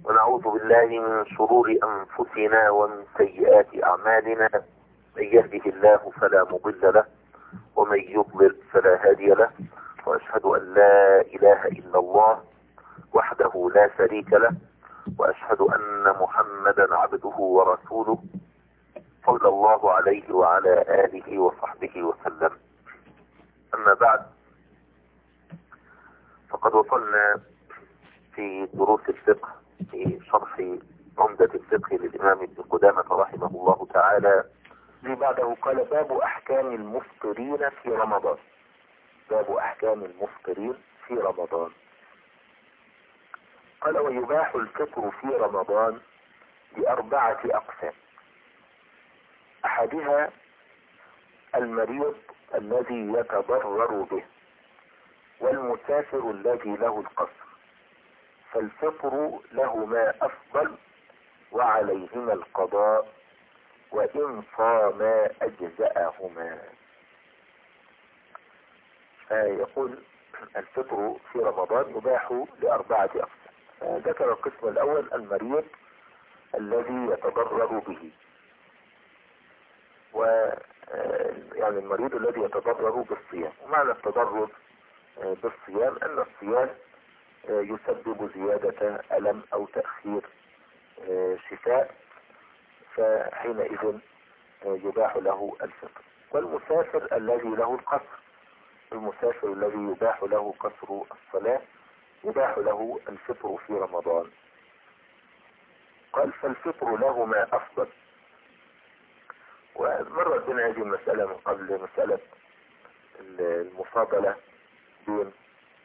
ونعوذ بالله من شرور أنفسنا ومن سيئات أعمالنا. من يهده الله فلا مضل له ومن يضلل فلا هادي له، وأشهد أن لا إله إلا الله وحده لا شريك له، وأشهد أن محمدا عبده ورسوله صلى الله عليه وعلى آله وصحبه وسلم. أما بعد، فقد وصلنا في دروس الفقه في شرح عمدة الفقه للإمام ابن قدامة رحمه الله تعالى. بعده قال: باب أحكام المفطرين في رمضان. باب أحكام المفطرين في رمضان. قال: ويباح الفطر في رمضان بأربعة أقسام. أحدها المريض الذي يتضرر به، والمسافر الذي له القصر، فالفطر لهما أفضل وعليهما القضاء، وإن صاما أجزأهما. يقول: الفطر في رمضان يباح لأربعة أقسام. ذكر القسم الأول المريض الذي يتضرر به، يعني المريض الذي يتضرر بالصيام. ومعنى التضرر بالصيام أن الصيام يسبب زيادة ألم أو تأخير شفاء، فحينئذ يباح له الفطر. والمسافر الذي له القصر، المسافر الذي يباح له قصر الصلاة يباح له الفطر في رمضان. قال: فالفطر لهما أفضل. ومرت بنا هذه المسألة من قبل، مسألة المفاضلة بين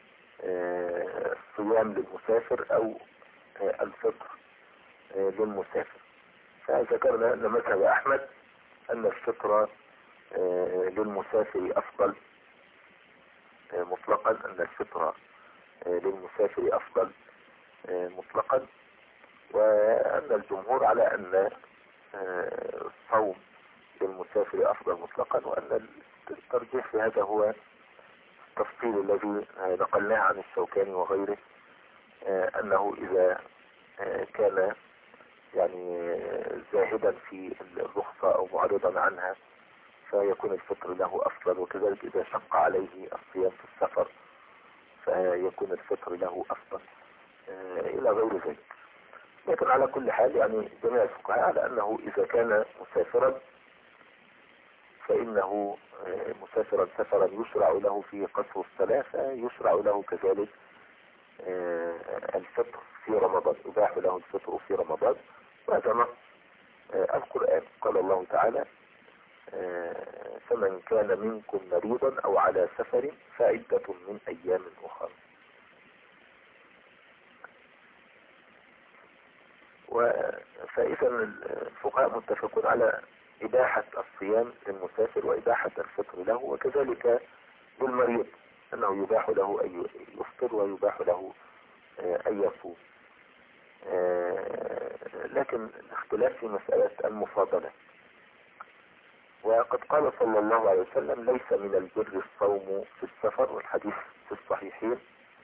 الصيام للمسافر أو الفطر للمسافر. فذكرنا أن مذهب أحمد أن الفطر للمسافر أفضل مطلقا، أن الفطر للمسافر أفضل مطلقا، وأن الجمهور على أن الصوم للمسافر أفضل مطلقا، وأن الترجيح في هذا هو التفصيل الذي نقلناه عن الشوكاني وغيره، أنه إذا كان يعني زاهدا في الرخصة أو معرضا عنها فيكون الفطر له أفضل، وكذلك إذا شق عليه الصيام في السفر فيكون الفطر له أفضل إلى غير ذلك. لكن على كل حال يعني جميع الفقهاء على أنه إذا كان مسافرا فإنه مسافرا سفرا يشرع له في قصر الصلاة، فيشرع له كذلك الفطر في رمضان، يباح له الفطر في رمضان. وهذا نص القرآن. قال الله تعالى: فمن كان منكم مريضا أو على سفر فعدة من أيام أخرى. فإذا الفقهاء متفقون على إباحة الصيام للمسافر وإباحة الفطر له، وكذلك للمريض أنه يباح له أن يفطر ويباح له أن يصوم. لكن الاختلاف في مسألة المفاضلة. وقد قال صلى الله عليه وسلم: ليس من البر الصوم في السفر، والحديث في الصحيحين.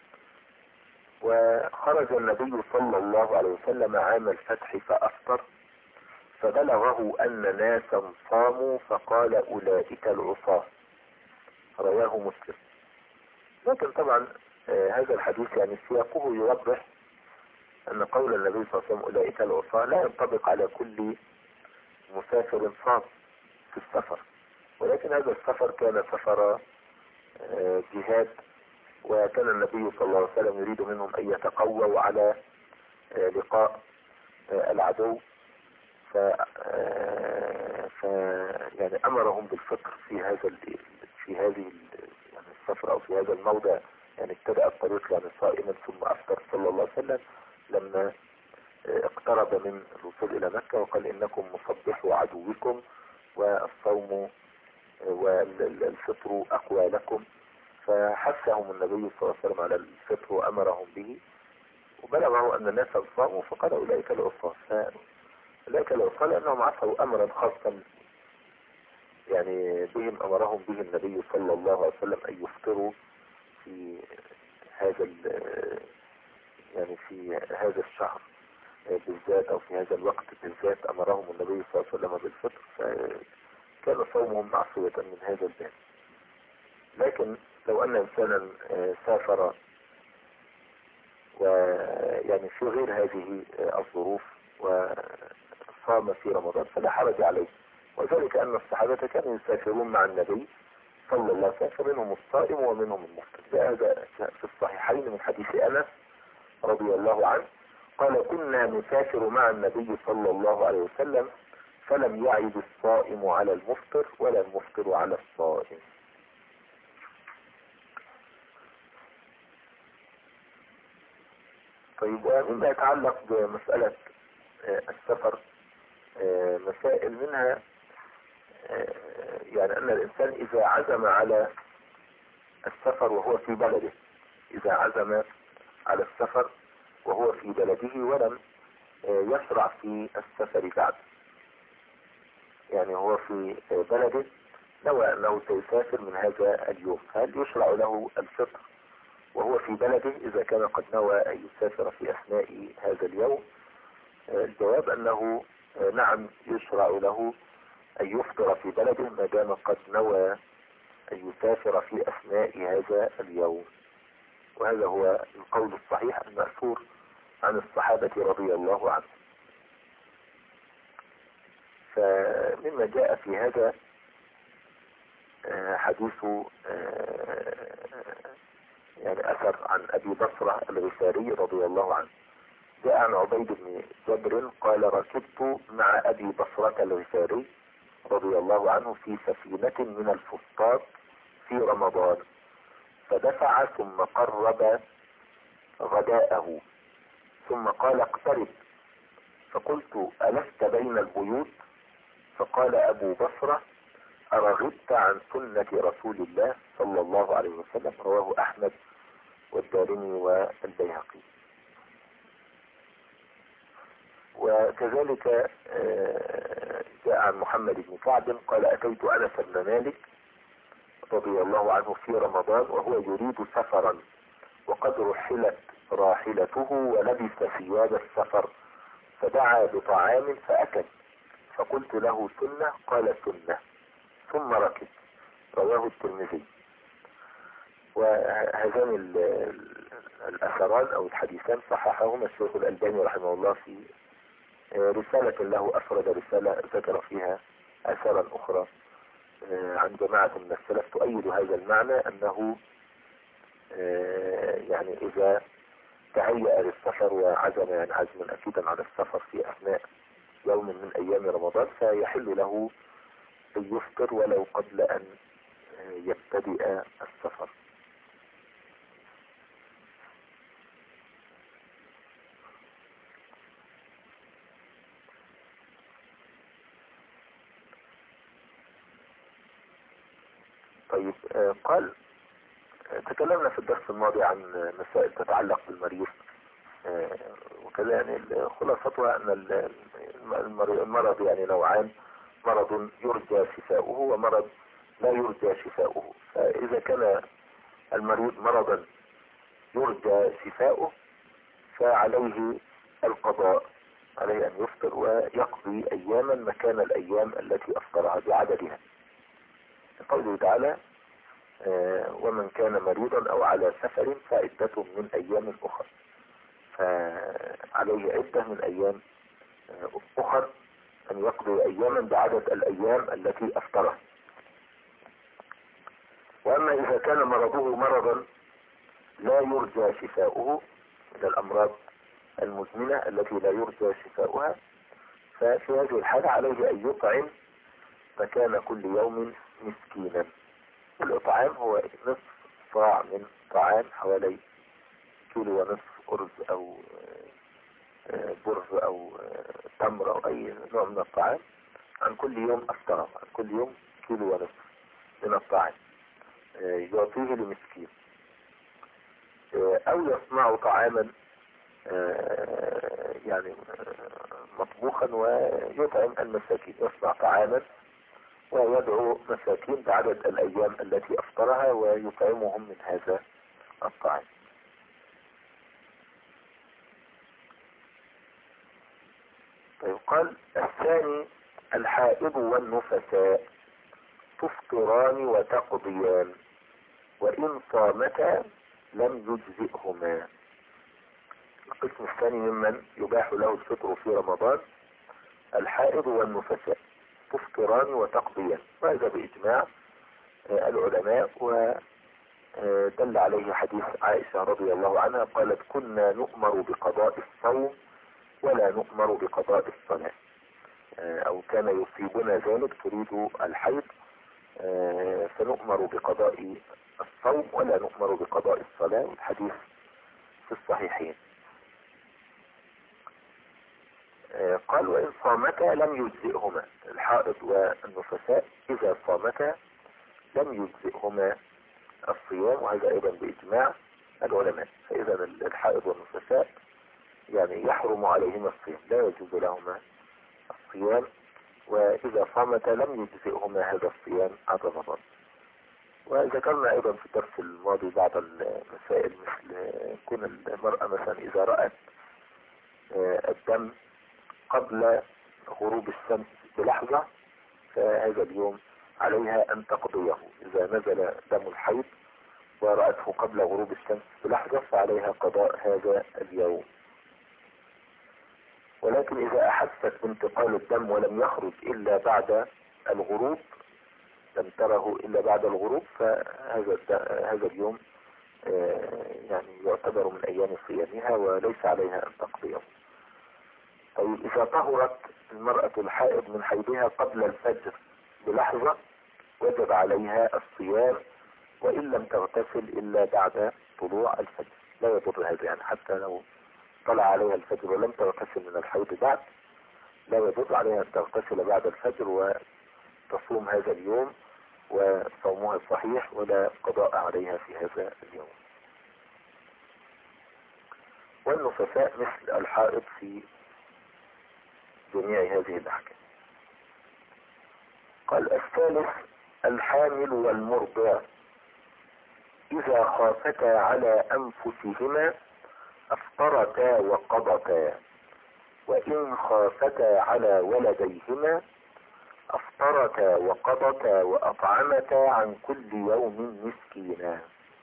وخرج النبي صلى الله عليه وسلم عام الفتح فأفطر، فبلغه أن ناسا صاموا فقال: أولئك العصاة. رواه مسلم. لكن طبعا هذا الحديث يعني سياقه يوضح أن قول النبي صلى الله عليه وسلم أولئك العصاة لا ينطبق على كل مسافر صام في السفر، ولكن هذا السفر كان سفر جهاد، وكان النبي صلى الله عليه وسلم يريد منهم أن يتقووا على لقاء العدو، يعني أمرهم بالفطر في هذه يعني السفر أو في هذا الموضع. يعني ابتدأ الطريق يعني صائما ثم أفطر صلى الله عليه وسلم لما اقترب من الوصول إلى مكة، وقال: إنكم مصبحوا عدوكم والصوم والفطر أقوى لكم. فحثهم النبي صلى الله عليه وسلم على الفطر وأمرهم به، وبلغه أن الناس صاموا فقال: أولئك العصاة. فأولئك العصاة لأنهم عصوا أمرا خاصا يعني بهم، أمرهم به النبي صلى الله عليه وسلم أن يفطروا في هذا يعني في هذا الشهر. توصية من هذا الباب. لكن لو أن إنسانا سافر ويعني في غير هذه الظروف وصام في رمضان فلا حرج عليه، وذلك أن الصحابة كانوا يسافرون مع النبي صلى الله عليه وسلم، فمنهم الصائم ومنهم المفطر. هذا في الصحيحين من حديث أنس رضي الله عنه قال: كنا نسافر مع النبي صلى الله عليه وسلم فلم يعد الصائم على المفطر ولا المفطر على الصائم. طيب، ومما يتعلق بمسألة السفر مسائل منها يعني أن الإنسان إذا عزم على السفر وهو في بلده، إذا عزم على السفر وهو في بلده ولم يشرع في السفر بعد، يعني هو في بلده نوى أنه سيسافر من هذا اليوم، هل يشرع له الفطر وهو في بلده إذا كان قد نوى أن يسافر في أثناء هذا اليوم؟ الجواب أنه نعم، يشرع له أن يفطر في بلده ما دام قد نوى أن يسافر في أثناء هذا اليوم، وهذا هو القول الصحيح المأثور عن الصحابة رضي الله عنهم. فمما جاء في هذا حديث يعني أثر عن أبي بصرة الغفاري رضي الله عنه. جاء عن عبيد بن جبر قال: ركبت مع أبي بصرة الغفاري رضي الله عنه في سفينة من الفسطاط في رمضان، فدفع ثم قرب غداءه ثم قال: اقترب. فقلت: ألست بين البيوت؟ فقال أبو بصرة: أرغبت عن سنة رسول الله صلى الله عليه وسلم. رواه أحمد والدارمي والبيهقي. وكذلك جاء عن محمد بن كعب قال: أتيت أنس بن مالك رضي الله عنه في رمضان وهو يريد سفرا وقد رحلت راحلته ولبس ثياب السفر، فدعا بطعام فأكل، فقلت له: سنة؟ قال: سنة، ثم ركب. رواه الترمذي. وهذان الأثران أو الحديثان صححهما الشيخ الألباني رحمه الله في رسالة له، أفرد رسالة ذكر فيها أثرا أخرى عن جماعة من السلف تؤيد هذا المعنى، أنه يعني إذا تهيأ للسفر وعزم يعني عزما أكيدا على السفر في أثناء يوم من أيام رمضان فيحل له أن يفطر ولو قبل أن يبتدئ السفر. طيب، قال تكلمنا في الدرس الماضي عن مسائل تتعلق بالمريض، وكذا يعني خلاصتها أن المرض يعني نوعان: مرض يرجى شفاؤه ومرض لا يرجى شفاؤه. فإذا كان المريض مرضا يرجى شفاؤه فعليه القضاء، عليه أن يفطر ويقضي أياما مكان الأيام التي أفطرها بعددها، قوله تعالى: ومن كان مريضا أو على سفر فعدة من أيام أخرى. فعليه عدة من أيام أخرى، أن يقضي أياما بعدد الأيام التي أفطرها. وأما إذا كان مرضه مرضا لا يرجى شفاؤه من الأمراض المزمنة التي لا يرجى شفاؤها، ففي هذه الحالة عليه أن يطعم مكان كل يوم مسكينا. الإطعام هو نصف صاع من طعام، حوالي كيلو ونصف أرز أو برز أو تمر أو أي نوع من الطعام، عن كل يوم أفطره، عن كل يوم كيلو ونصف من الطعام يعطيه لمسكين، أو يصنع طعاما يعني مطبوخا ويطعم المساكين، يصنع طعاما ويدعو مساكين بعدد الأيام التي أفطرها ويطعمهم من هذا الطعام. طيب، قال: الثاني الحائض والنفساء تفطران وتقضيان، وإن صامتا لم يجزئهما. القسم الثاني ممن يباح له الفطر في رمضان الحائض والنفساء، تفطران وتقضيان، وهذا بإجماع العلماء، ودل عليه حديث عائشة رضي الله عنها قالت كنا نؤمر بقضاء الصوم ولا نؤمر بقضاء الصلاة، أو كان يصيبنا ذلك، تريد الحيض، فنؤمر بقضاء الصوم ولا نؤمر بقضاء الصلاة، الحديث في الصحيحين. قال وإن صامتا لم يجزئهما، الحائض والنفساء إذا صامتا لم يجزئهما الصيام، وهذا أيضا بإجماع العلماء. فإذا الحائض والنفساء يعني يحرم عليهما الصيام، لا يجوز لهما الصيام، وإذا صامتا لم يجزئهما هذا الصيام عن رمضان. وذكرنا أيضا في الدرس الماضي بعض المسائل، مثل كون المرأة مثلا إذا رأت الدم قبل غروب الشمس بلحظة، فهذا اليوم عليها أن تقضيه. إذا نزل دم الحيض ورأته قبل غروب الشمس بلحظة فعليها قضاء هذا اليوم. ولكن إذا أحست بانتقال الدم ولم يخرج إلا بعد الغروب، لم تره إلا بعد الغروب، فهذا اليوم يعني يعتبر من أيام صيامها وليس عليها أن تقضيه. طيب إذا طهرت المرأة الحائض من حيضها قبل الفجر بلحظة وجب عليها الصيام، وإن لم تغتسل إلا بعد طلوع الفجر، لا يضر هذا، يعني حتى لو طلع عليها الفجر ولم تغتسل من الحيض بعد، لا يضر عليها أن تغتسل بعد الفجر وتصوم هذا اليوم، وصومها صحيح ولا قضاء عليها في هذا اليوم. والنفساء مثل الحائض في جميع هذه الأحكام. قال الثالث الحامل والمرضع إذا خافتا على أنفسهما أفطرتا وقضتا، وإن خافتا على ولديهما أفطرتا وقضتا وأطعمتا عن كل يوم مسكينا.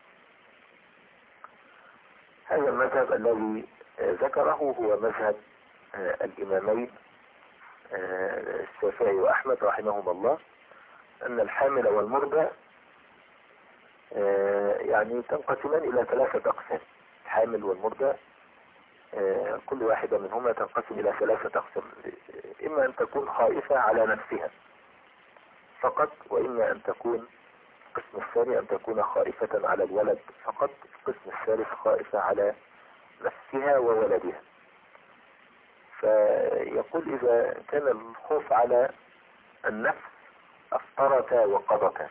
هذا المذهب الذي ذكره هو مذهب الإمامين الشافعي وأحمد رحمهما الله، أن الحامل والمرضع يعني تنقسمان إلى 3 أقسام. الحامل والمرضع كل واحدة منهما تنقسم إلى 3 أقسام، إما أن تكون خائفة على نفسها فقط، وإما أن تكون القسم الثاني أن تكون خائفة على الولد فقط، القسم الثالث خائفة على نفسها وولدها. فيقول إذا كان الخوف على النفس أفطرتا وقضتا،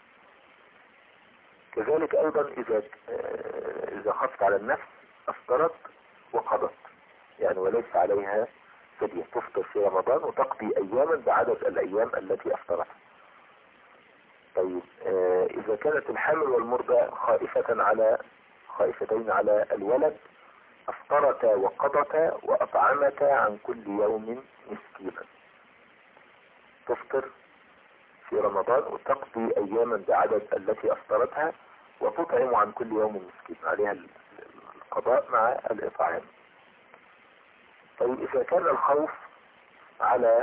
كذلك أيضا إذا خفت على النفس أفطرت وقضت، يعني وليس عليها فدية، تفطر في رمضان وتقضي أياما بعدد الأيام التي أفطرتها. طيب إذا كانت الحامل والمرضع خائفتين على الولد أفطرتا وقضتا وأطعمتا عن كل يوم مسكينا، تفطر في رمضان وتقضي أياما بعدد التي أفطرتها وتطعم عن كل يوم مسكين، عليها القضاء مع الإطعام. طيب إذا كان الخوف على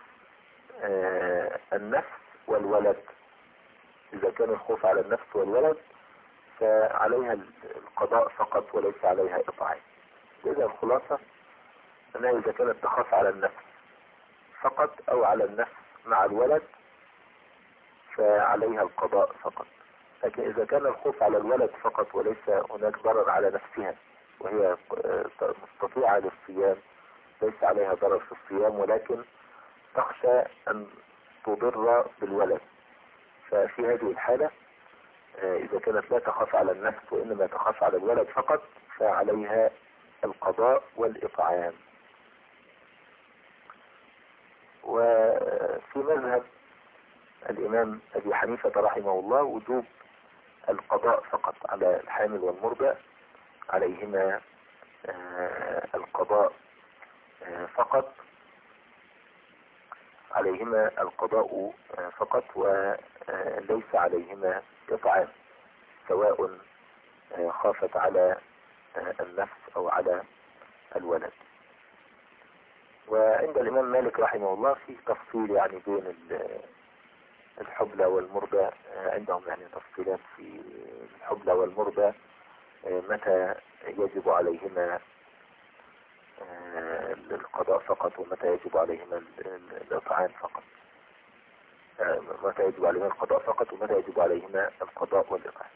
النفس والولد، إذا كان الخوف على النفس والولد فعليها القضاء فقط وليس عليها إطعام. إذا الخلاصة أنها إذا كانت تخاف على النفس فقط أو على النفس مع الولد فعليها القضاء فقط. لكن إذا كان الخوف على الولد فقط وليس هناك ضرر على نفسها وهي مستطيعة للصيام، ليس عليها ضرر في الصيام ولكن تخشى أن تضر بالولد، ففي هذه الحالة إذا كانت لا تخاف على النفس وإنما تخاف على الولد فقط فعليها القضاء والإطعام. وفي مذهب الإمام أبي حنيفة رحمه الله وجوب القضاء فقط على الحامل والمرضع، عليهما القضاء فقط عليهما القضاء فقط وليس عليهما إطعام، سواء خافت على النفس أو على الولد. وعند الإمام مالك رحمه الله في تفصيل يعني بين الحبلى والمرضى، عندهم يعني تفصيلات في الحبلى والمرضى متى يجب عليهما القضاء فقط ومتى يجب عليهما الإطعام فقط، متى يجب عليهما القضاء فقط ومتى يجب عليهما القضاء والإطعام.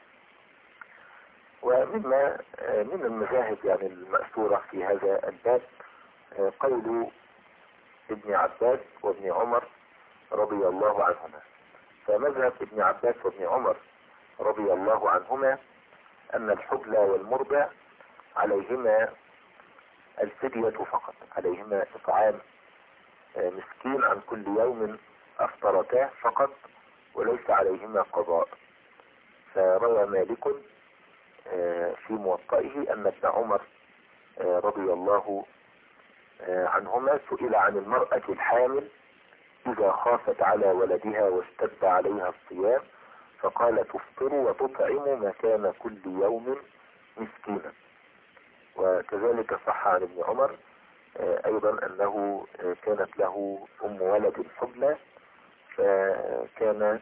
ومما من المذاهب يعني المأثورة في هذا الباب قول ابن عباس وابن عمر رضي الله عنهما. فمذهب ابن عباس وابن عمر رضي الله عنهما أن الحبلى والمرضى عليهما الفدية فقط، عليهما إطعام مسكين عن كل يوم أفطرتاه فقط وليس عليهما قضاء. فروى مالك في موطئه أن ابن عمر رضي الله عنهما سئل عن المرأة الحامل إذا خافت على ولدها واشتد عليها الصيام فقال تفطر وتطعم مكان كل يوم مسكينا. وكذلك صح عن ابن عمر أيضا أنه كانت له أم ولد حبلى فكان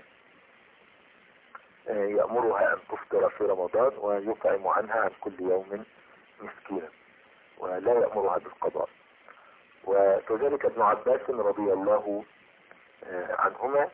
يأمرها أن تفطر في رمضان ويطعم عنها عن كل يوم مسكينا ولا يأمرها بالقضاء. وكذلك ابن عباس رضي الله عنهما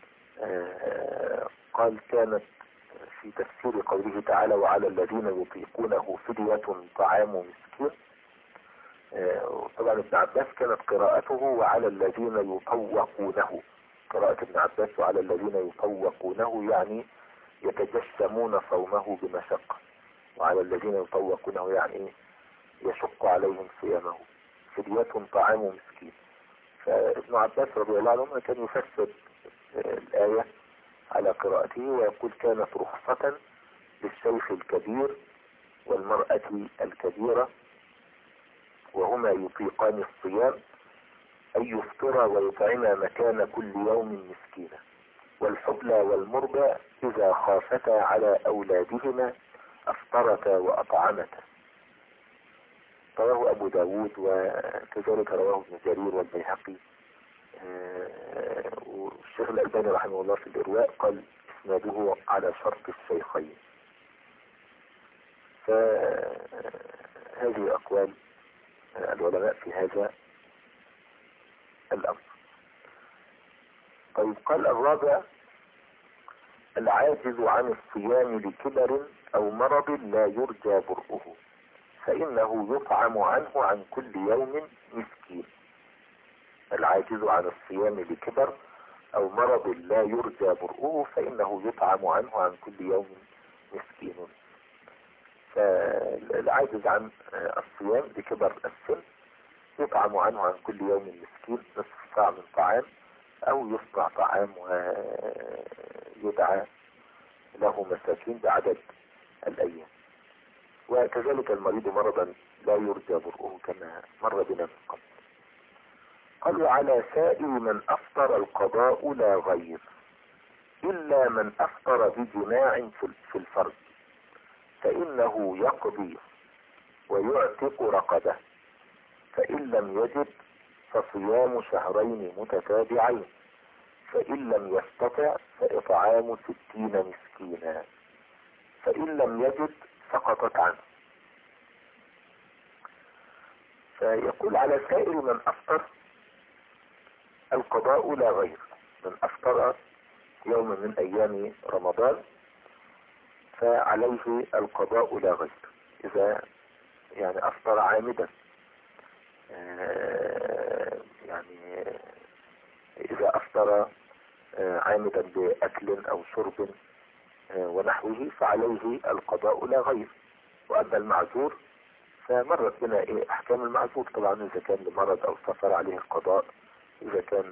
قال كانت في تفسير قوله تعالى وعلى الذين يطيقونه فدية طعام مسكين. طبعا ابن عباس كانت قراءته وعلى الذين يطوقونه، قراءة ابن عباس وعلى الذين يطوقونه يعني يتجسمون صومه بمشقة، وعلى الذين يطوقونه يعني يشق عليهم صيامه، فدية طعام مسكين. فابن عباس رضي الله عنه كان يفسر الآية على قراءته ويقول كانت رخصة للشيخ الكبير والمرأة الكبيرة وهما يطيقان الصيام أن يفطرا ويطعما مكان كل يوم مسكينا، والحبلى والمرضى إذا خافتا على أولادهما أفطرتا وأطعمتا. رواه أبو داود وكذلك رواه ابن جرير والبيهقي. والشيخ الألباني رحمه الله في الإرواء قال إسناده على شرط الشيخين. فهذه أقوال العلماء في هذا الأمر. طيب قال الرابع العاجز عن الصيام لكبر أو مرض لا يرجى برؤه فإنه يطعم عنه عن كل يوم مسكين. العاجز عن الصيام لكبر أو مرض لا يرجى برؤه فإنه يطعم عنه عن كل يوم مسكين. فالعاجز عن الصيام لكبر السن يطعم عنه عن كل يوم مسكين نصف ساعة من طعام أو يصنع طعام ويدعى له مساكين بعدد الأيام. وكذلك المريض مرضا لا يرجى برؤه كما مر بنا من قبل. قالوا على سائر من أفطر القضاء لا غير إلا من أفطر بجماع في الفرج فإنه يقضي ويعتق رقبه فإن لم يجد فصيام شهرين متتابعين فإن لم يستطع فإطعام 60 مسكينا فإن لم يجد سقطت عنه. فيقول على سائر من أفطر القضاء لا غير، من أفطر يوم من أيام رمضان فعليه القضاء لا غير. إذا يعني أفطر عامدا يعني إذا أفطر عامدا بأكل أو شرب ونحوه فعليه القضاء لا غير. وأما المعذور فمرت بنا أحكام المعذور طبعا، إذا كان لمرض أو سفر عليه القضاء، إذا كان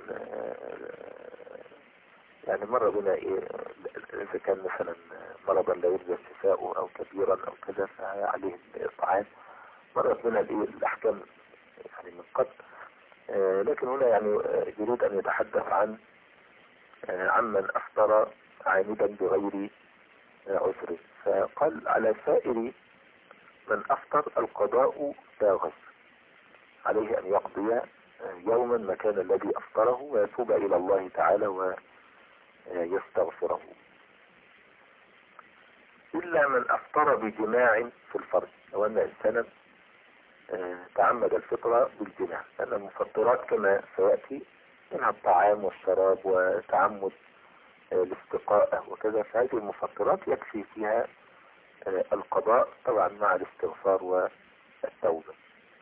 يعني مر بنا إذا كان مثلا مرضا لا يرجى شفاؤه أو كبيرا أو كذا فعليه الإطعام. مرت بنا الأحكام يعني من قبل. لكن هنا يعني يريد أن يتحدث عمن أفطر عامدا بغير عذر. فقال على سائر من أفطر القضاء لا غير، عليه أن يقضي يوما مكان الذي أفطره ويتوب إلى الله تعالى ويستغفره، إلا من أفطر بجماع في الفرج. لو أن إنسانا تعمد الفطرة بالجماع، لأن المفطرات كما سيأتي منها الطعام والشراب وتعمد الاستقاء وكذا، فهذه المفطرات يكفي فيها القضاء طبعا مع الاستغفار والتوبة.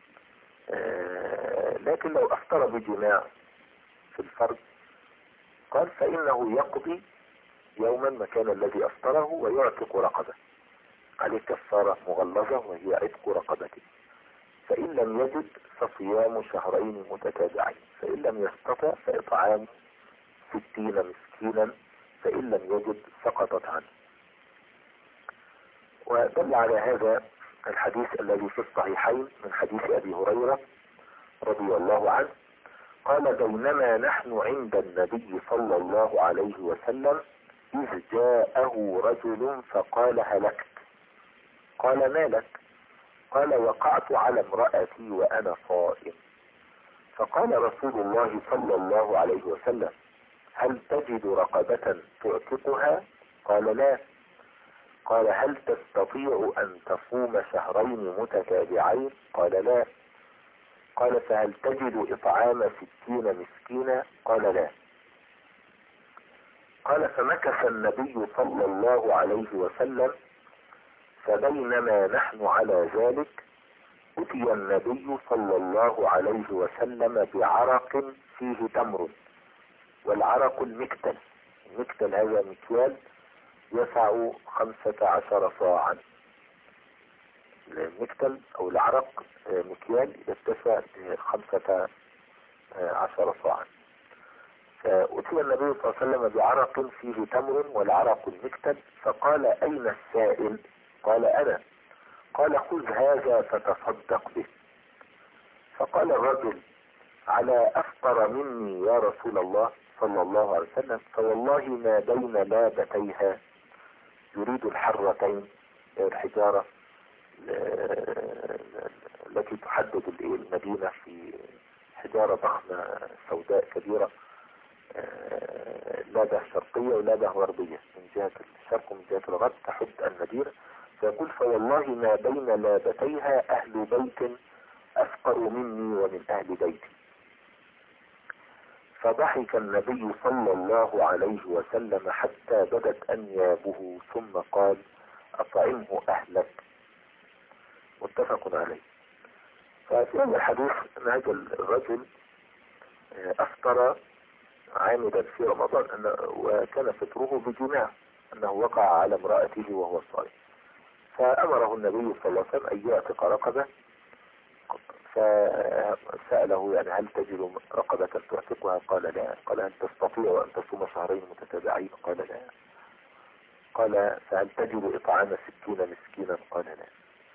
لكن لو أفطر بجماع في الفرج قال فإنه يقضي يوما مكان الذي أفطره ويعتق رقبة، عليه كفارة مغلظة وهي عتق رقبته. فإن لم يجد فصيام شهرين متتابعين، فإن لم يستطع فإطعام 60 مسكينا، فإن لم يجد سقطت عنه. ودل على هذا الحديث الذي في الصحيحين من حديث أبي هريرة رضي الله عنه قال بينما نحن عند النبي صلى الله عليه وسلم إذ جاءه رجل فقال هلكت. قال ما لك؟ قال وقعت على امرأتي وأنا صائم. فقال رسول الله صلى الله عليه وسلم هل تجد رقبة تعتقها؟ قال لا. قال هل تستطيع أن تصوم شهرين متتابعين؟ قال لا. قال فهل تجد إطعام 60 مسكينا؟ قال لا. قال فمكث النبي صلى الله عليه وسلم، فبينما نحن على ذلك أتي النبي صلى الله عليه وسلم بعرق فيه تمر، والعرق المكتل. المكتل هذا مكيال يسع 15 صاعا. المكتل او العرق مكيال يتسع 15 صاعا. فأتي النبي صلى الله عليه وسلم بعرق فيه تمر والعرق المكتل، فقال أين السائل؟ قال أنا. قال خذ هذا فتصدق به. فقال الرجل على أفطر مني يا رسول الله صلى الله عليه وسلم؟ فوالله ما بين لابتيها، يريد الحرتين الحجارة التي تحدد المدينة، في حجارة ضخمة سوداء كبيرة، لابة شرقية ولابة غربية، من جهة الشرق ومن جهة الغرب تحد المدينة. فيقول فوالله ما بين لابتيها أهل بيت أفقر مني ومن أهل بيتي. فضحك النبي صلى الله عليه وسلم حتى بدت أنيابه ثم قال أطعمه أهلك. متفق عليه. ففي هذا الحديث أن هذا الرجل أفطر عامدا في رمضان وكان فطره بجماع، أنه وقع على امرأته وهو صائم، فأمره النبي صلى الله عليه وسلم أن يعتق رقبة. فسأله يعني هل تجد رقبة تعتقها؟ قال لا. قال هل تستطيع أن تصوم شهرين متتابعين؟ قال لا. قال فهل تجد إطعام 60 مسكينا؟ قال لا.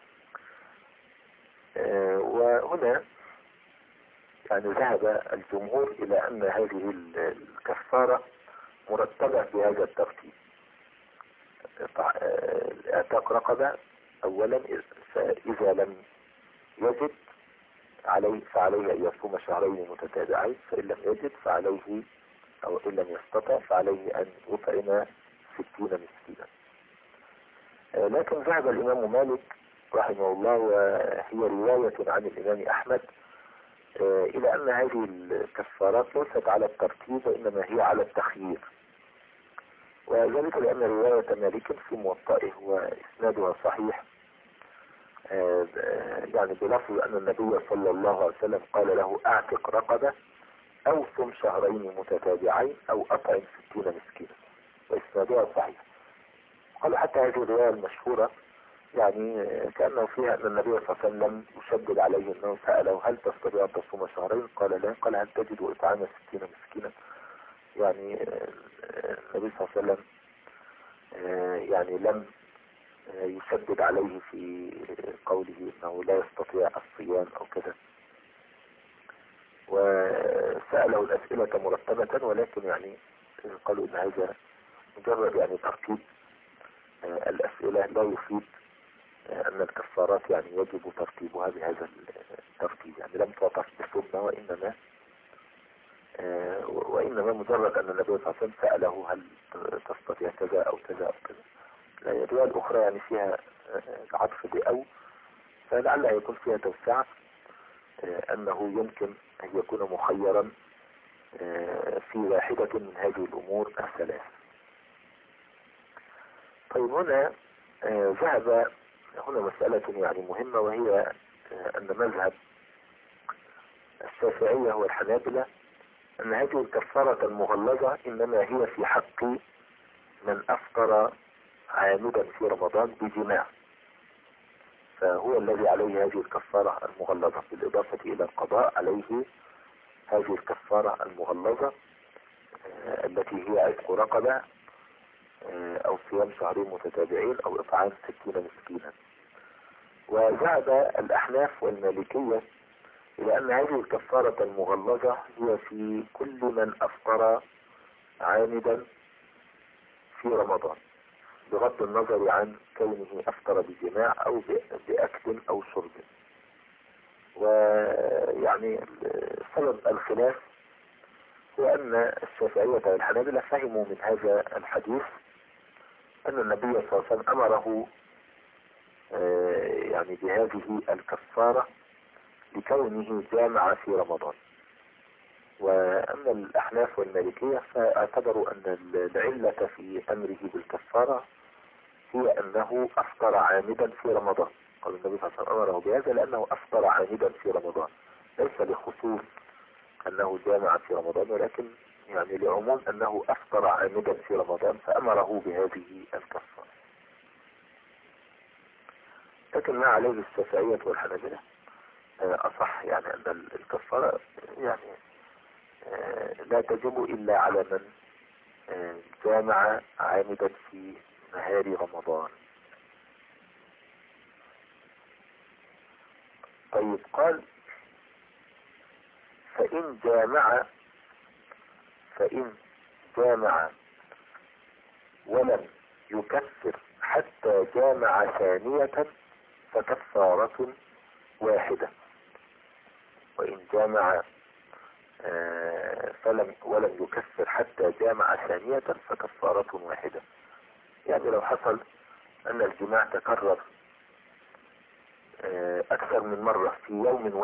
وهنا يعني ذهب الجمهور إلى أن هذه الكفارة مرتبة بهذا الترتيب: اعتاق رقبة أولا، فإذا لم يجد فعليه أن يصوم شهرين متتابعين، فإن لم يجد فعليه أو إن لم يستطع فعليه أن يطعم 60 مسكينا. لكن ذهب الإمام مالك رحمه الله، وهي رواية عن الإمام أحمد، إلى أن هذه الكفارات ليست على الترتيب وإنما هي على التخيير، وذلك لأن رواية مالك في موطئه وإسنادها صحيح، يعني بلفظ أن النبي صلى الله عليه وسلم قال له أعتق رقبة أو صم شهرين متتابعين أو أطعم 60 مسكينا، وإسنادها صحيح. قال حتى هذه الرواية المشهورة يعني كأنه فيها أن النبي صلى الله عليه وسلم يشدد عليه، أنه سأله هل تستطيع أن تصوم شهرين؟ قال لا. قال هل تجد إطعام 60 مسكينا؟ يعني النبي صلى الله عليه وسلم يعني لم يشدد عليه في قوله انه لا يستطيع الصيام او كذا. سأله الأسئلة مرتبة، ولكن يعني قالوا إن هذا مجرد يعني ترتيب الأسئلة لا يفيد أن الكفارات يعني يجب ترتيبها بهذا الترتيب، يعني لم تعطف بسنة، وإنما مجرد أن النبي صلى الله عليه وسلم سأله هل تستطيع كذا أو كذا أو كذا. الرواية الأخرى يعني فيها عطف بأو، فلعلها يكون فيها توسعة أنه يمكن أن يكون مخيرا في واحدة من هذه الأمور الثلاث. طيب هنا مسألة يعني مهمة، وهي أن مذهب الشافعية والحنابلة أن هذه الكفارة المغلظة إنما هي في حق من أفطر عامدا في رمضان بجماع، فهو الذي عليه هذه الكفارة المغلظة، بالإضافة إلى القضاء عليه هذه الكفارة المغلظة التي هي عتق رقبة أو صيام شهرين متتابعين أو إطعام 60 مسكينا. وذهب الأحناف والمالكية إلى أن هذه الكفارة المغلظة هي في كل من أفطر عامدا في رمضان، بغض النظر عن كونه أفطر بجماع أو بأكل أو شرب. ويعني سبب الخلاف هو أن الشافعية والحنابلة فهموا من هذا الحديث أن النبي صلى الله عليه وسلم أمره يعني بهذه الكفارة لكونه جامع في رمضان. وأما الأحناف والمالكية فاعتبروا أن العلة في أمره بالكفارة هي أنه أفطر عامدا في رمضان. قال النبي صلى الله عليه وسلم أمره بهذا لأنه أفطر عامدا في رمضان، ليس لخصوص أنه جامع في رمضان، ولكن يعني لعموم أنه أفطر عامدا في رمضان فأمره بهذه الكفارة. لكن ما عليه الشافعية والحنابلة أصح، يعني أن الكفارة يعني لا تجب إلا على من جامع عامدا في نهار رمضان. طيب قال فإن جامع ولم يكفر حتى جامع ثانية فكفارة واحدة، وإن جامع ولم يكفر حتى جامع ثانية فكفارة واحدة. يعني لو حصل أن الجماع تكرر أكثر من مرة في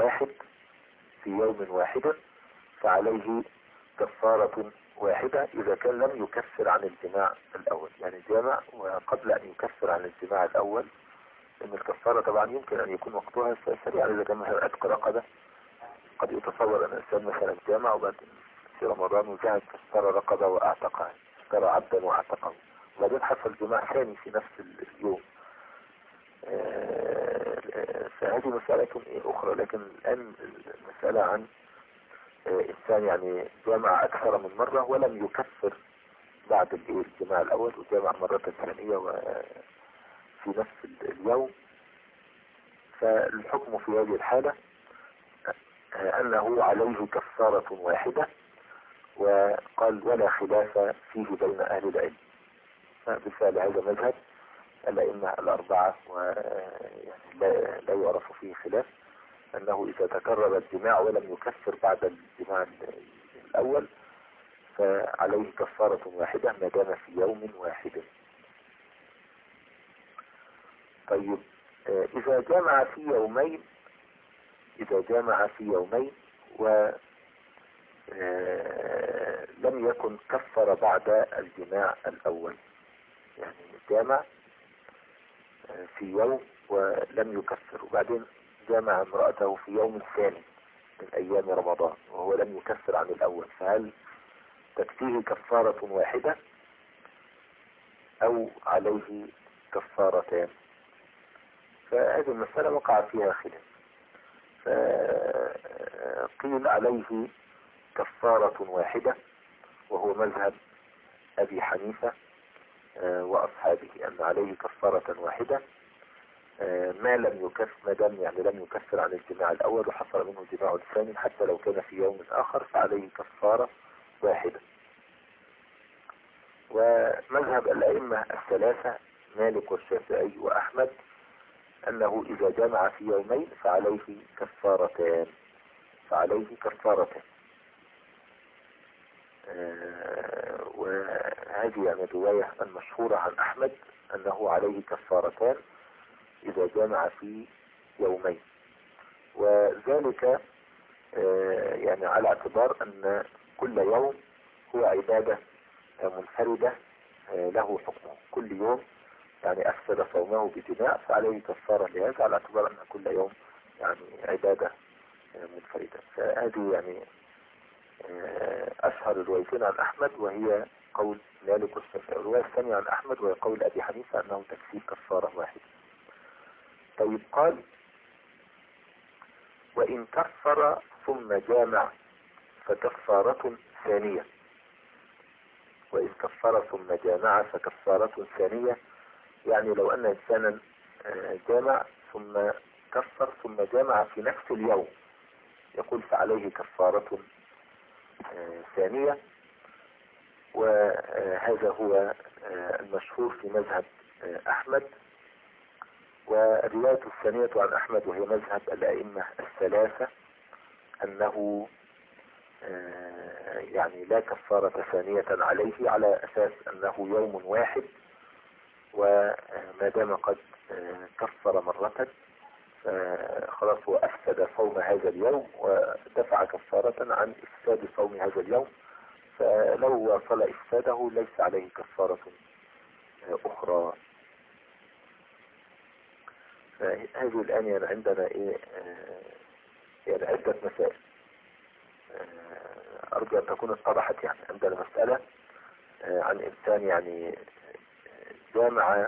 يوم واحد فعليه كفارة واحدة إذا كان لم يكفر عن الجماع الأول، يعني جامع وقبل أن يكفر عن الجماع الأول. إن الكفارة طبعا يمكن أن يكون وقتها سريع، إذا كان مثلا عتق رقبة قد يتصور أن الإنسان مثلا جامع وبعد في رمضان وجاء اشترى رقبة وأعتقها، اشترى عبدا وأعتقه، وبعدين حصل جماع ثاني في نفس اليوم. فهذه مسألة أخرى. لكن الآن المسألة عن إنسان يعني جامع أكثر من مرة ولم يكفر بعد الجماع الأول، وجامع مرة ثانية وفي نفس اليوم، فالحكم في هذه الحالة أنه عليه كفارة واحدة. وقال ولا خلاف فيه بين أهل العلم، بالفعل هذا مذهب الأئمة الأربعة، ويعني لا يعرف فيه خلاف، أنه إذا تكرر الجماع ولم يكفر بعد الجماع الأول فعليه كفارة واحدة ما دام في يوم واحد. طيب إذا جامع في يومين ولم يكن كفر بعد الجماع الأول، يعني جامع في يوم ولم يكفر، وبعدين جامع امرأته في يوم ثاني من أيام رمضان وهو لم يكفر عن الأول، فهل تكفيه كفارة واحدة أو عليه كفارتان؟ فهذه المسألة وقع فيها خلاف، فقيل عليه كفارة واحدة وهو مذهب أبي حنيفة وأصحابه، أن عليه كفارة واحدة. ما لم يكفر، ما دام يعني لم يكفر عن الجماع الأول وحصل منه جماع ثاني حتى لو كان في يوم آخر فعليه كفارة واحدة. ومذهب الأئمة الثلاثة مالك والشافعي وأحمد أنه إذا جمع في يومين فعليه كفارتان، فعليه كفارتان. وهذه يعني الرواية المشهورة عن أحمد أنه عليه كفارتان إذا جمع في يومين. وذلك يعني على اعتبار أن كل يوم هو عبادة منفردة له حكمه. كل يوم يعني أفسد صومه بجماع فعليه كفارة لهذا، على اعتبار أن كل يوم يعني عبادة منفردة. فهذه يعني أشهر الروايتين عن أحمد، وهي قول مالك والشافعي. الرواية الثانية عن أحمد وهي قول أبي حنيفة أنه تكفيه كفارة واحدة. طيب قال وإن كفر ثم جامع فكفارة ثانية. وإن كفر ثم جامع فكفارة ثانية، يعني لو أن إنسانا جامع ثم كفر ثم جامع في نفس اليوم يقول فعليه كفارة ثانية. وهذا هو المشهور في مذهب أحمد. والرواية الثانية عن أحمد وهي مذهب الأئمة الثلاثة أنه يعني لا كفارة ثانية عليه، على أساس أنه يوم واحد، وما دام قد كفر مرة خلاص هو أفسد صوم هذا اليوم ودفع كفارة عن إفساد صوم هذا اليوم، فلو واصل إفساده ليس عليه كفارة أخرى. فهذه الآن يعني عندنا يعني عدة مسائل أرجو أن تكون اتضحت. يعني عندنا مسألة عن إنسان يعني جامع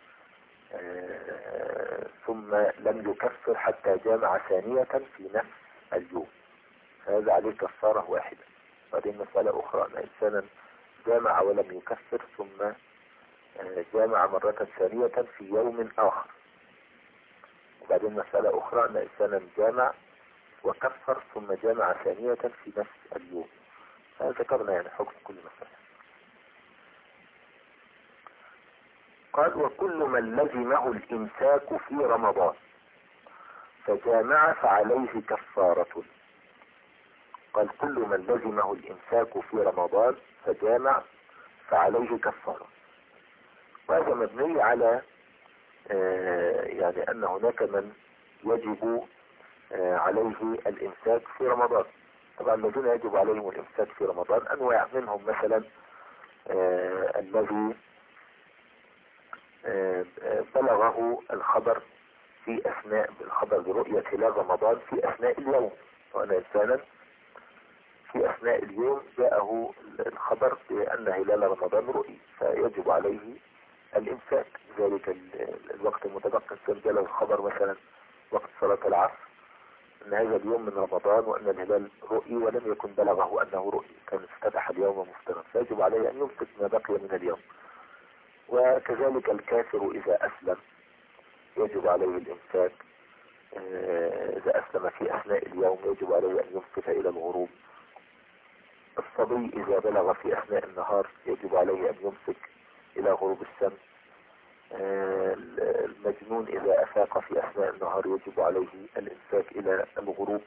ثم لم يكفر حتى جامع ثانية في نفس اليوم، فهذا عليه كفارة واحدة. بعدين مسألة أخرى أن إنسانا جامع ولم يكفر ثم جامع مرة ثانية في يوم آخر. وبعدين مسألة أخرى أن إنسانا جامع وكفر ثم جامع ثانية في نفس اليوم. فذكرنا يعني حكم كل مسألة. قال وكل من لزمه الإمساك في رمضان فجامع فعليه كفارة. قال كل من لزمه الإمساك في رمضان فجامع فعليه كفارة. وهذا مبني على يعني أن هناك من يجب عليه الإمساك في رمضان. طبعا الذين يجب عليهم الإمساك في رمضان أنواع، منهم مثلا الذي بلغه الخبر في أثناء الخبر برؤية هلال رمضان في أثناء اليوم، وأن إنسانا في أثناء اليوم جاءه الخبر بأن هلال رمضان رؤي فيجب عليه الإمساك. ذلك الوقت المتبقي جاء الخبر مثلا وقت صلاة العصر أن هذا اليوم من رمضان وأن الهلال رؤي ولم يكن بلغه أنه رؤي، كان افتتح اليوم مفطرا، فيجب عليه أن يمسك ما بقي من اليوم. وكذلك الكافر إذا أسلم يجب عليه الإمساك. إذا أسلم في أثناء اليوم يجب عليه أن يمسك إلى الغروب. الصبي إذا بلغ في أثناء النهار يجب عليه أن يمسك إلى غروب الشمس. المجنون إذا أفاق في أثناء النهار يجب عليه الإمساك إلى الغروب.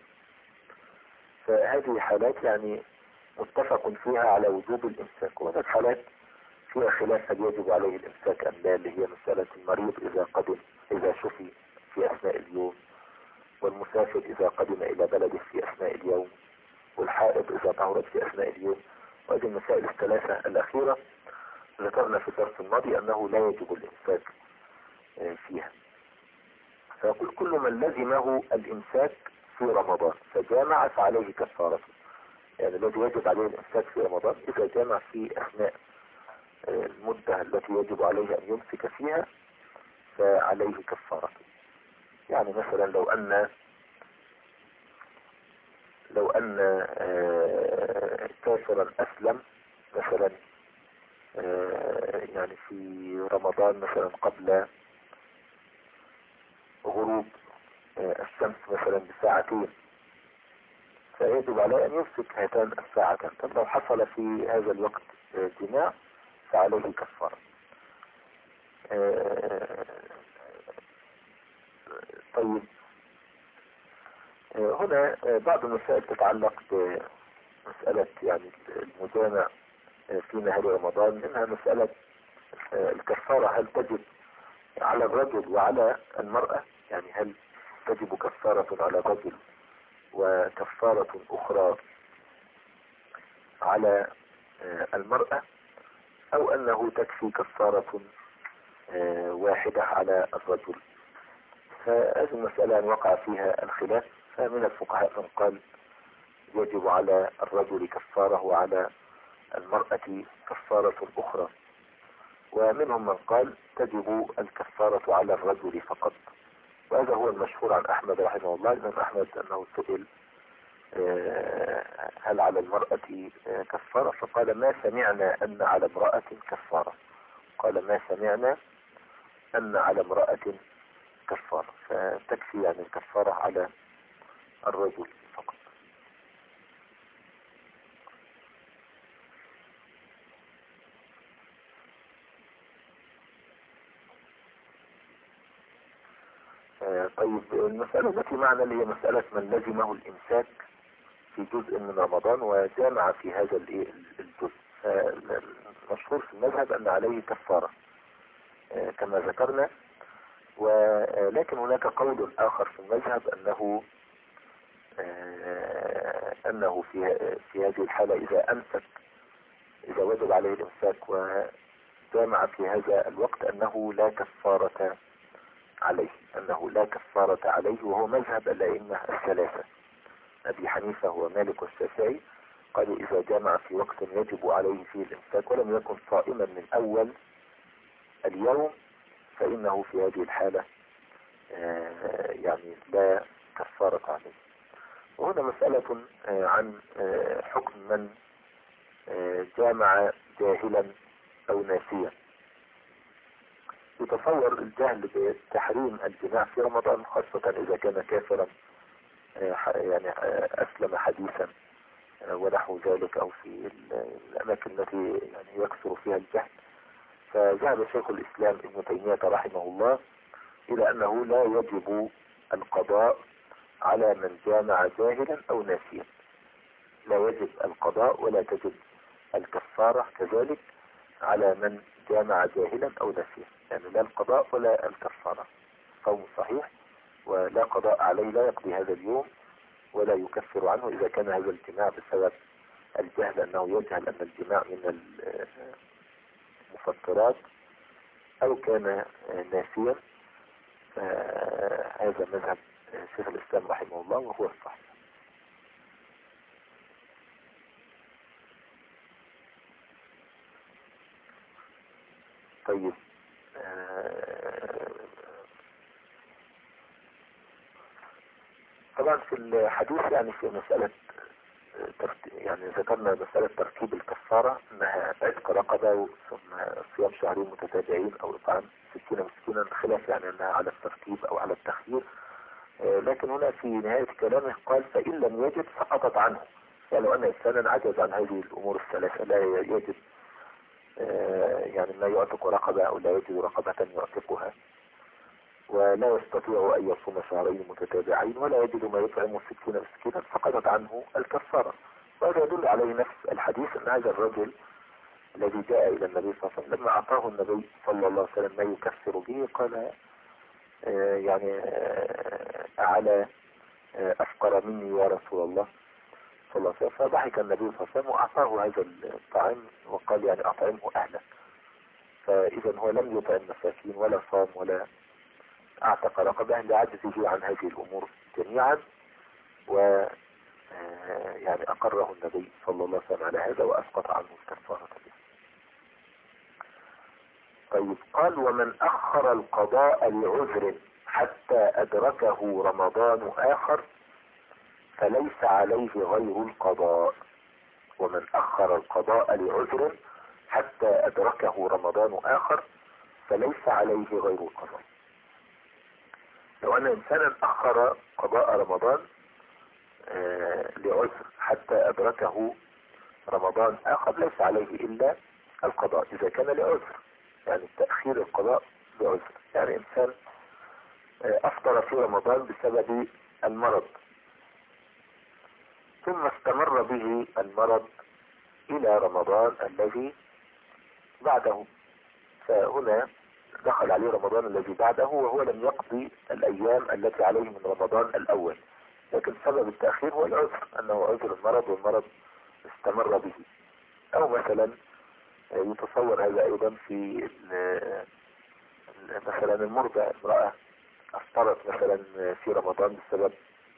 فهذه حالات يعني متفق فيها على وجوب الإمساك. وهناك حالات فيها خلاف هل يجب عليه الإمساك أم لا، اللي هي مسألة المريض إذا شفي في أثناء اليوم، والمسافر إذا قدم إلى بلده في أثناء اليوم، والحائض إذا طهرت في أثناء اليوم. وهذه المسائل الثلاثة الأخيرة ذكرنا في الدرس الماضي أنه لا يجب الإمساك فيها. فيقول كل من لزمه الإمساك في رمضان فجامع فعليه كفارة. يعني الذي يجب عليه الإمساك في رمضان إذا جامع في أثناء المدة التي يجب عليه أن يمسك فيها فعليه كفارة. يعني مثلا لو أن كافرا أسلم مثلا يعني في رمضان مثلا قبل غروب الشمس مثلا بساعتين، فيجب عليه ان يمسك هاتان الساعتين. طب لو حصل في هذا الوقت جماع فعليه كفارة. طيب هنا بعض المسائل تتعلق بمسألة يعني المجامع في نهار رمضان، منها مسألة الكفارة هل تجب على الرجل وعلى المرأة؟ يعني هل تجب كفارة على الرجل وكفارة أخرى على المرأة، أو أنه تكفي كفارة واحدة على الرجل؟ فهذه المسألة وقع فيها الخلاف، فمن الفقهاء من قال يجب على الرجل كفارة وعلى المرأة كفارة أخرى، ومنهم من قال تجب الكفارة على الرجل فقط. وهذا هو المشهور عن أحمد رحمه الله. الإمام أحمد أنه سئل هل على المرأة كفارة، فقال ما سمعنا أن على امرأة كفارة. قال ما سمعنا أن على امرأة كفارة، فتكفي يعني الكفارة على الرجل فقط. طيب المسألة التي معنا اللي هي مسألة من لزمه الإمساك في جزء من رمضان وجامع في هذا الجزء، المشهور في المذهب أن عليه كفارة كما ذكرنا، ولكن هناك قول آخر في المذهب أنه في هذه الحالة إذا أمسك، إذا وجب عليه الإمساك وجامع في هذا الوقت أنه لا كفارة عليه، أنه لا كفارة عليه، وهو مذهب الأئمة الثلاثة أبي حنيفة ومالك والشافعي. قالوا إذا جامع في وقت يجب عليه فيه الإمساك ولم يكن صائما من أول اليوم فإنه في هذه الحالة يعني لا كفارة عليه. وهنا مسألة عن حكم من جامع جاهلا أو ناسيا. يتصور الجهل بتحريم الجماع في رمضان، خاصة إذا كان كافرا يعني أسلم حديثا ونحو ذلك، أو في الأماكن التي يعني يكثر فيها الجهل. فذهب شيخ الإسلام ابن تيمية رحمه الله إلى أنه لا يجب القضاء على من جامع جاهلا أو ناسيا، لا يجب القضاء ولا تجب الكفارة كذلك على من جامع جاهلا أو ناسيا، يعني لا القضاء ولا الكفارة، صوم صحيح ولا قضاء عليه، لا يقضي هذا اليوم ولا يكفر عنه إذا كان هذا الجماع بسبب الجهل، أنه يجهل أن الجماع من المفطرات، أو كان ناسيا. هذا مذهب شيخ الإسلام رحمه الله وهو الصحيح. طيب طبعا في الحديث يعني في مسألة يعني ذكرنا مسألة ترتيب الكفارة انها عتق رقبة ثم صيام شهرين متتابعين او اطعام 60 مسكينا، خلاف يعني انها على الترتيب او على التخيير. لكن هنا في نهاية كلامه قال فإن لم يجد سقطت عنه، يعني لو ان انسانا عجز عن هذه الامور الثلاثة لا يجد يعني ما يعتق رقبة او لا يجد رقبة يعتقها، ولا يستطيع ان يصوم شهرين متتابعين، ولا يجد ما يطعم 60 مسكينا، سقطت عنه الكفارة. وهذا يدل عليه نفس الحديث ان هذا الرجل الذي جاء الى النبي صلى الله عليه وسلم لما اعطاه النبي صلى الله عليه وسلم ما يكفر به قال يعني على افقر مني يا رسول الله صلى الله عليه وسلم، فضحك النبي صلى الله عليه وسلم واعطاه هذا الطعام وقال يعني اطعمه اهلك. فاذا هو لم يطعم مساكين ولا صام ولا اعتق رقبه لعجزه عن هذه الامور جميعا، و يعني اقره النبي صلى الله عليه وسلم على هذا واسقط عنه الكفارة به. طيب قال ومن اخر القضاء لعذر حتى ادركه رمضان اخر فليس عليه غير القضاء. ومن اخر القضاء لعذر حتى ادركه رمضان اخر فليس عليه غير القضاء. لو أن إنسانا أخر قضاء رمضان لعذر حتى أدركه رمضان آخر، ليس عليه إلا القضاء إذا كان لعذر، يعني تأخير القضاء بعذر. يعني إنسان أفطر في رمضان بسبب المرض، ثم استمر به المرض إلى رمضان الذي بعده، فهنا دخل عليه رمضان الذي بعده وهو لم يقضي الأيام التي عليه من رمضان الأول، لكن سبب التأخير هو العذر، أنه عذر المرض والمرض استمر به. أو مثلا يتصور هذا أيضا في مثلا المرضى، امرأة أفطرت مثلا في رمضان بسبب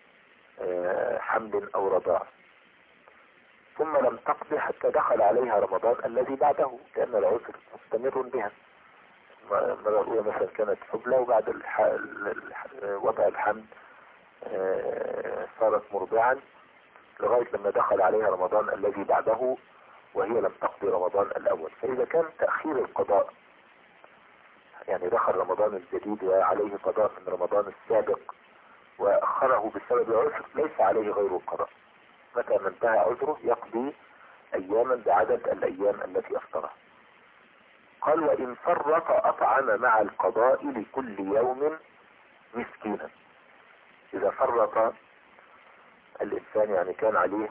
حمل أو رضاع، ثم لم تقضي حتى دخل عليها رمضان الذي بعده، لأن العذر مستمر بها. المرة الأولى مثلا كانت حبلى، وبعد وضع الحمل صارت مرضعا لغاية لما دخل عليها رمضان الذي بعده وهي لم تقضي رمضان الأول. فإذا كان تأخير القضاء، يعني دخل رمضان الجديد وعليه قضاء من رمضان السابق وأخره بسبب عذر، ليس عليه غير القضاء. متى ما انتهى عذره يقضي أياما بعدد الأيام التي أفطرها. قال وإن فرط أطعم مع القضاء لكل يوم مسكينا. إذا فرط الإنسان، يعني كان عليه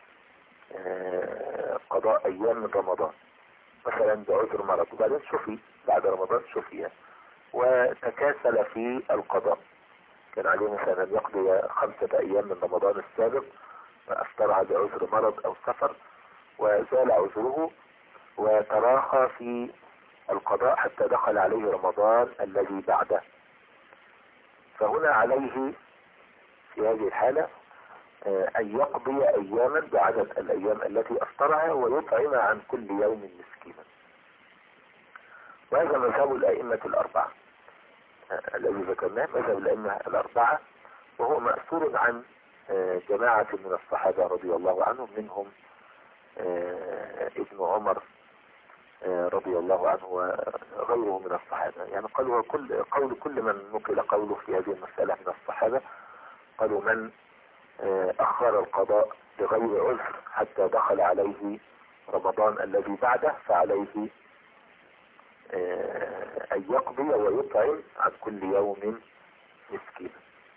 قضاء أيام من رمضان مثلا بعذر مرض، وبعدين شفي بعد رمضان شفي وتكاسل في القضاء، كان عليه مثلا يقضي 5 أيام من رمضان السابق فأفطرها بعذر مرض أو سفر، وزال عذره وتراخى في القضاء حتى دخل عليه رمضان الذي بعده، فهنا عليه في هذه الحالة أن يقضي أياما بعدد الأيام التي أفطرها ويطعم عن كل يوم مسكينا. وهذا مذهب الأئمة الأربعة الذي ذكرناه، مذهب الأئمة الأربعة، وهو مأثور عن جماعة من الصحابة رضي الله عنهم، منهم ابن عمر رضي الله عنه وغيره من الصحابة. يعني قالوا قول كل من نقل قوله في هذه المسألة من الصحابة، قالوا من أخر القضاء بغير عذر حتى دخل عليه رمضان الذي بعده فعليه أن يقضي ويطعم عن كل يوم مسكين.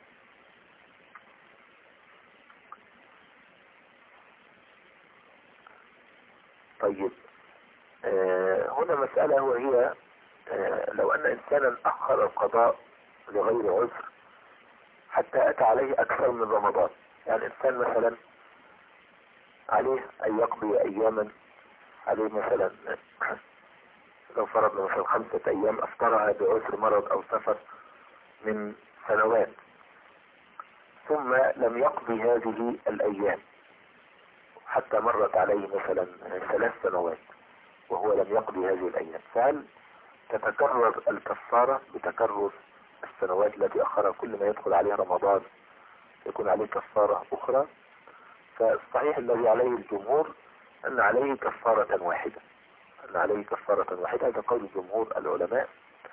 طيب هنا مسألة، وهي لو أن إنسانا أخر القضاء لغير عذر حتى أتى عليه أكثر من رمضان، يعني إنسان مثلا عليه أن يقضي أياما، عليه مثلا لو فرضنا مثلا 5 أيام أفطرها بعذر مرض أو سفر من سنوات، ثم لم يقضي هذه الأيام حتى مرت عليه مثلا 3 سنوات وهو لم يقضي هذه الأيام، فهل تتكرر الكفارة بتكرر السنوات التي أخرها؟ كل ما يدخل عليه رمضان يكون عليه كفارة أخرى. فالصحيح الذي عليه الجمهور أن عليه كفارة واحدة، أن عليه كفارة واحدة، هذا قول جمهور العلماء.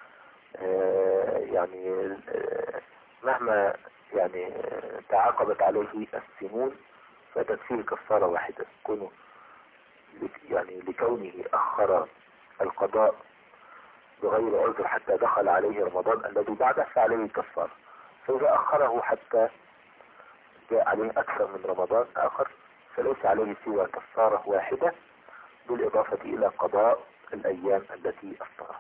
يعني مهما يعني تعاقبت عليه السنون فتكفيه كفارة واحدة، يعني لكونه أخر القضاء بغير عذر حتى دخل عليه رمضان الذي بعده فعليه كفارة. فإذا أخره حتى جاء عليه أكثر من رمضان آخر فليس عليه سوى كفارة واحدة بالإضافة إلى قضاء الأيام التي أفطرها.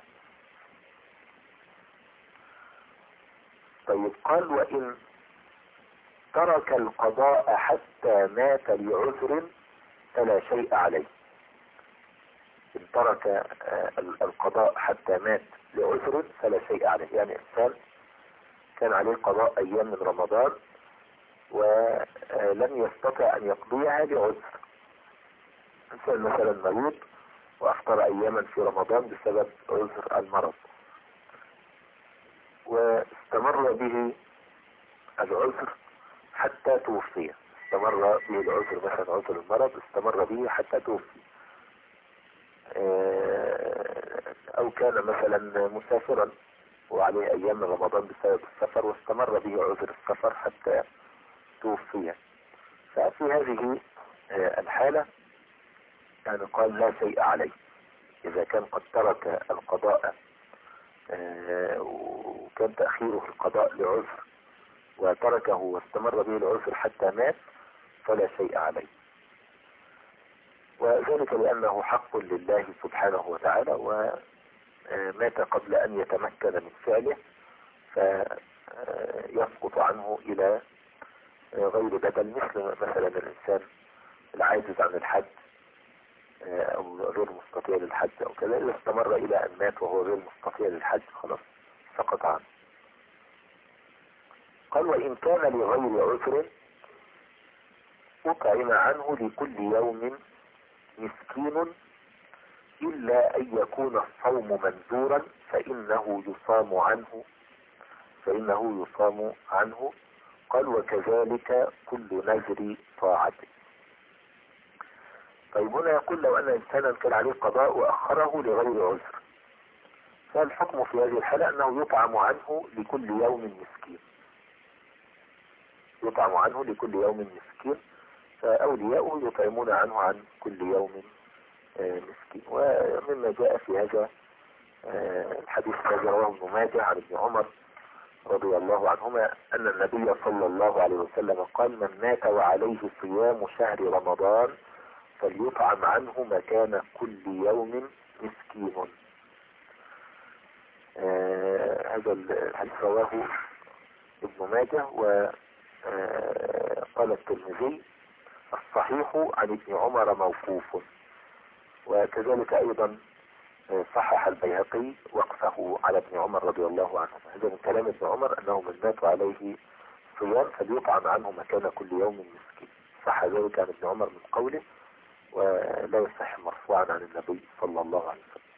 طيب قال وإن ترك القضاء حتى مات لعذر فلا شيء عليه. إن ترك القضاء حتى مات لعذر فلا شيء عليه، يعني إنسان كان عليه قضاء أيام من رمضان ولم يستطع أن يقضيها لعذر، إنسان مثلا مريض وأفطر أياما في رمضان بسبب عذر المرض واستمر به العذر حتى توفي، استمر به العذر مثلا عذر المرض استمر به حتى توفي، أو كان مثلا مسافرا وعليه أيام من رمضان بسبب السفر، واستمر به عذر السفر حتى توفي. ففي هذه الحالة يعني قال لا شيء عليه إذا كان قد ترك القضاء وكان تأخيره القضاء لعذر وتركه واستمر به العذر حتى مات فلا شيء عليه، وذلك لأنه حق لله سبحانه وتعالى، ومات قبل أن يتمكن من فعله فيسقط عنه إلى غير بدل، مثلا الإنسان العاجز عن الحج أو غير مستطيع للحج أو كذا، إذا استمر إلى أن مات وهو غير مستطيع للحج خلاص سقط عنه. قال وإن كان لغير عذر أطعم عنه لكل يوم مسكين إلا أن يكون الصوم منذورا فإنه يصام عنه. قال وكذلك كل نذر طاعة. طيب هنا يقول لو أن إنسانا كان عليه قضاء وأخره لغير عذر، فالحكم في هذه الحالة أنه يطعم عنه لكل يوم مسكين، يطعم عنه لكل يوم مسكين، فأولياؤه يطعمون عنه عن كل يوم مسكين. ومما جاء في هذا الحديث الذي رواه ابن ماجه عن ابن عمر رضي الله عنهما أن النبي صلى الله عليه وسلم قال من مات وعليه صيام شهر رمضان فليطعم عنه مكان كل يوم مسكين. هذا الحديث رواه ابن ماجه، وقال الترمذي الصحيح عن ابن عمر موقوف، وكذلك أيضا صحح البيهقي وقفه على ابن عمر رضي الله عنه. هذا من كلام ابن عمر أنه من مات عليه صيام فليطعم عنه مكان كل يوم مسكين، صح ذلك عن ابن عمر من قوله، ولا يصح مرفوعا عن النبي صلى الله عليه وسلم.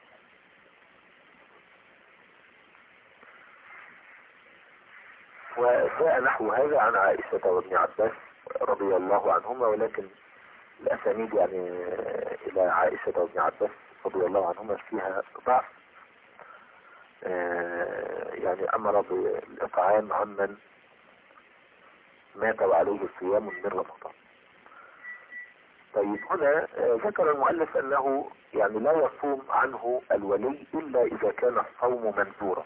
وجاء نحو هذا عن عائشة وابن عباس رضي الله عنهما، ولكن الأسانيد يعني إلى عائشة وابن عباس رضي الله عنهما فيها ضعف، يعني أمر بالإطعام عمن مات وعليه صيام من رمضان. طيب هنا ذكر المؤلف أنه يعني لا يصوم عنه الولي إلا إذا كان الصوم منذورا،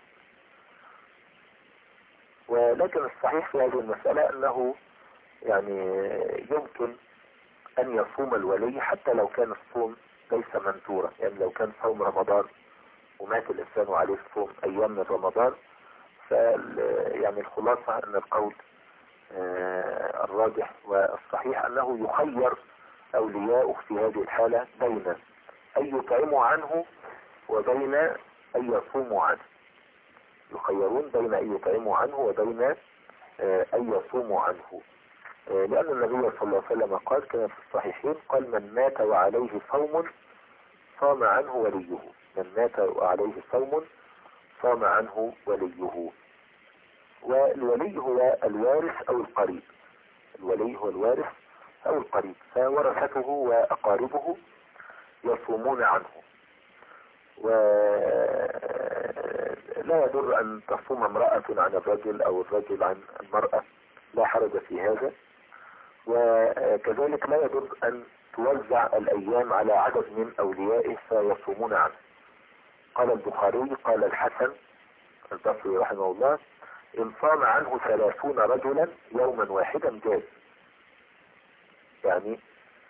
ولكن الصحيح في هذه المسألة أنه يعني يمكن أن يصوم الولي حتى لو كان الصوم ليس منذورا، يعني لو كان صوم رمضان ومات الإنسان وعليه صوم أيام من رمضان، يعني الخلاصة أن القول الراجح والصحيح أنه يخير أولياؤه في هذه الحالة بين أن يطعموا عنه وبين أن يصوموا عنه، يخيرون بين أن يطعموا عنه وبين أن يصوموا عنه، لأن النبي صلى الله عليه وسلم قال كما في الصحيحين قال من مات وعليه صوم صام عنه وليه، من مات وعليه صوم صام عنه وليه. والولي هو الوارث أو القريب، الولي هو الوارث أو القريب، فورثته وأقاربه يصومون عنه. ولا يضر أن تصوم امرأة عن الرجل أو الرجل عن المرأة، لا حرج في هذا. وكذلك لا يضر أن توزع الأيام على عدد من أوليائه فيصومون عنه. قال البخاري قال الحسن البصري رحمه الله إن صام عنه 30 رجلا يوما واحدا جاز. يعني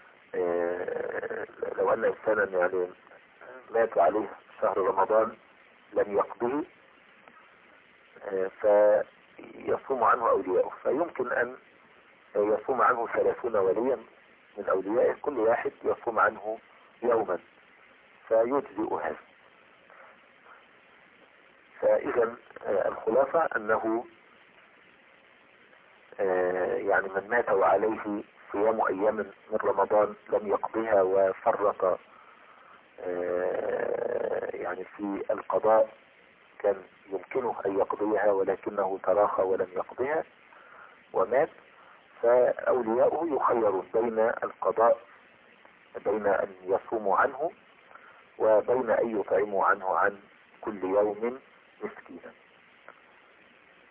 لو أن إنسانا يعني مات عليه شهر رمضان لم يقضه فيصوم عنه أولياءه، فيمكن أن يصوم عنه 30 وليا من أوليائه كل واحد يصوم عنه يوما فيجزئ هذا. فإذا الخلاصة أنه يعني من مات وعليه صيام أيام من رمضان لم يقضها وفرط يعني في القضاء، كان يمكنه أن يقضيها ولكنه تراخى ولم يقضيها ومات، فأولياؤه يخيرون بين القضاء، بين أن يصوموا عنه وبين أن يطعموا عنه عن كل يوم مسكينا.